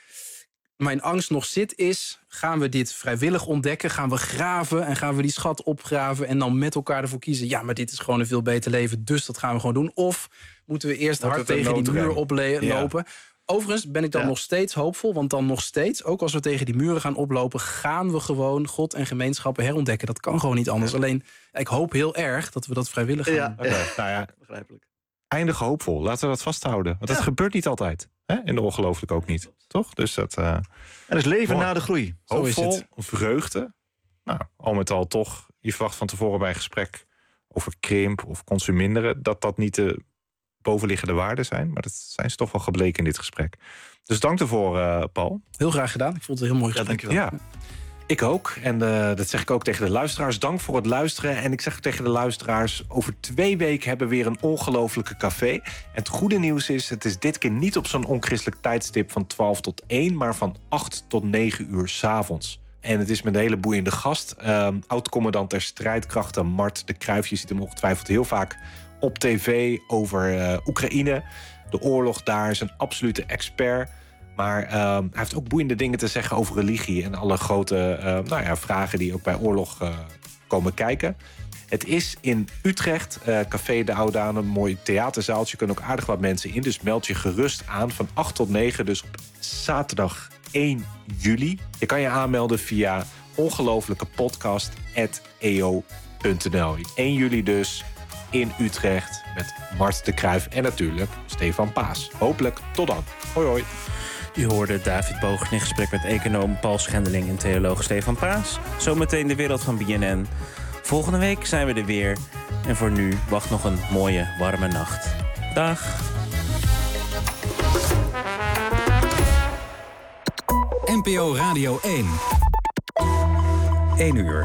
mijn angst nog zit is, gaan we dit vrijwillig ontdekken? Gaan we graven en gaan we die schat opgraven en dan met elkaar ervoor kiezen? Ja, maar dit is gewoon een veel beter leven, dus dat gaan we gewoon doen. Of moeten we eerst hard tegen die muur oplopen? Overigens ben ik dan nog steeds hoopvol, want dan nog steeds, ook als we tegen die muren gaan oplopen, gaan we gewoon God en gemeenschappen herontdekken. Dat kan gewoon niet anders. Alleen, ik hoop heel erg dat we dat vrijwillig gaan doen. Begrijpelijk. Eindig hoopvol, laten we dat vasthouden. Want dat gebeurt niet altijd. Hè? En ongelooflijk ook niet. Toch? Dus dat. En is leven na de groei. Hoopvol, vreugde. Nou, al met al toch, je verwacht van tevoren bij een gesprek over krimp of consuminderen, dat niet de bovenliggende waarden zijn. Maar dat zijn ze toch wel gebleken in dit gesprek. Dus dank daarvoor, Paul. Heel graag gedaan. Ik vond het een heel mooi gesprek. Dankjewel. Ja. Ik ook. En dat zeg ik ook tegen de luisteraars. Dank voor het luisteren. En ik zeg tegen de luisteraars, over 2 weken hebben we weer een ongelofelijke café. En het goede nieuws is, het is dit keer niet op zo'n onchristelijk tijdstip van 12 tot 1... maar van 8 tot 9 uur 's avonds. En het is met een hele boeiende gast. Oud-commandant der strijdkrachten Mart de Kruijf. Je ziet hem ongetwijfeld heel vaak op tv over Oekraïne. De oorlog daar, is een absolute expert. Maar hij heeft ook boeiende dingen te zeggen over religie en alle grote vragen die ook bij oorlog komen kijken. Het is in Utrecht, Café de Oude Daan, een mooi theaterzaaltje. Er kunnen ook aardig wat mensen in, dus meld je gerust aan van 8 tot 9, dus op zaterdag 1 juli. Je kan je aanmelden via ongelofelijkepodcast@eo.nl. 1 juli dus in Utrecht met Mart de Kruijf en natuurlijk Stefan Paas. Hopelijk tot dan. Hoi hoi. U hoorde David Bogen in gesprek met econoom Paul Schendeling en theoloog Stefan Paas. Zometeen de wereld van BNN. Volgende week zijn we er weer. En voor nu wacht nog een mooie, warme nacht. Dag. NPO Radio 1. 1 uur.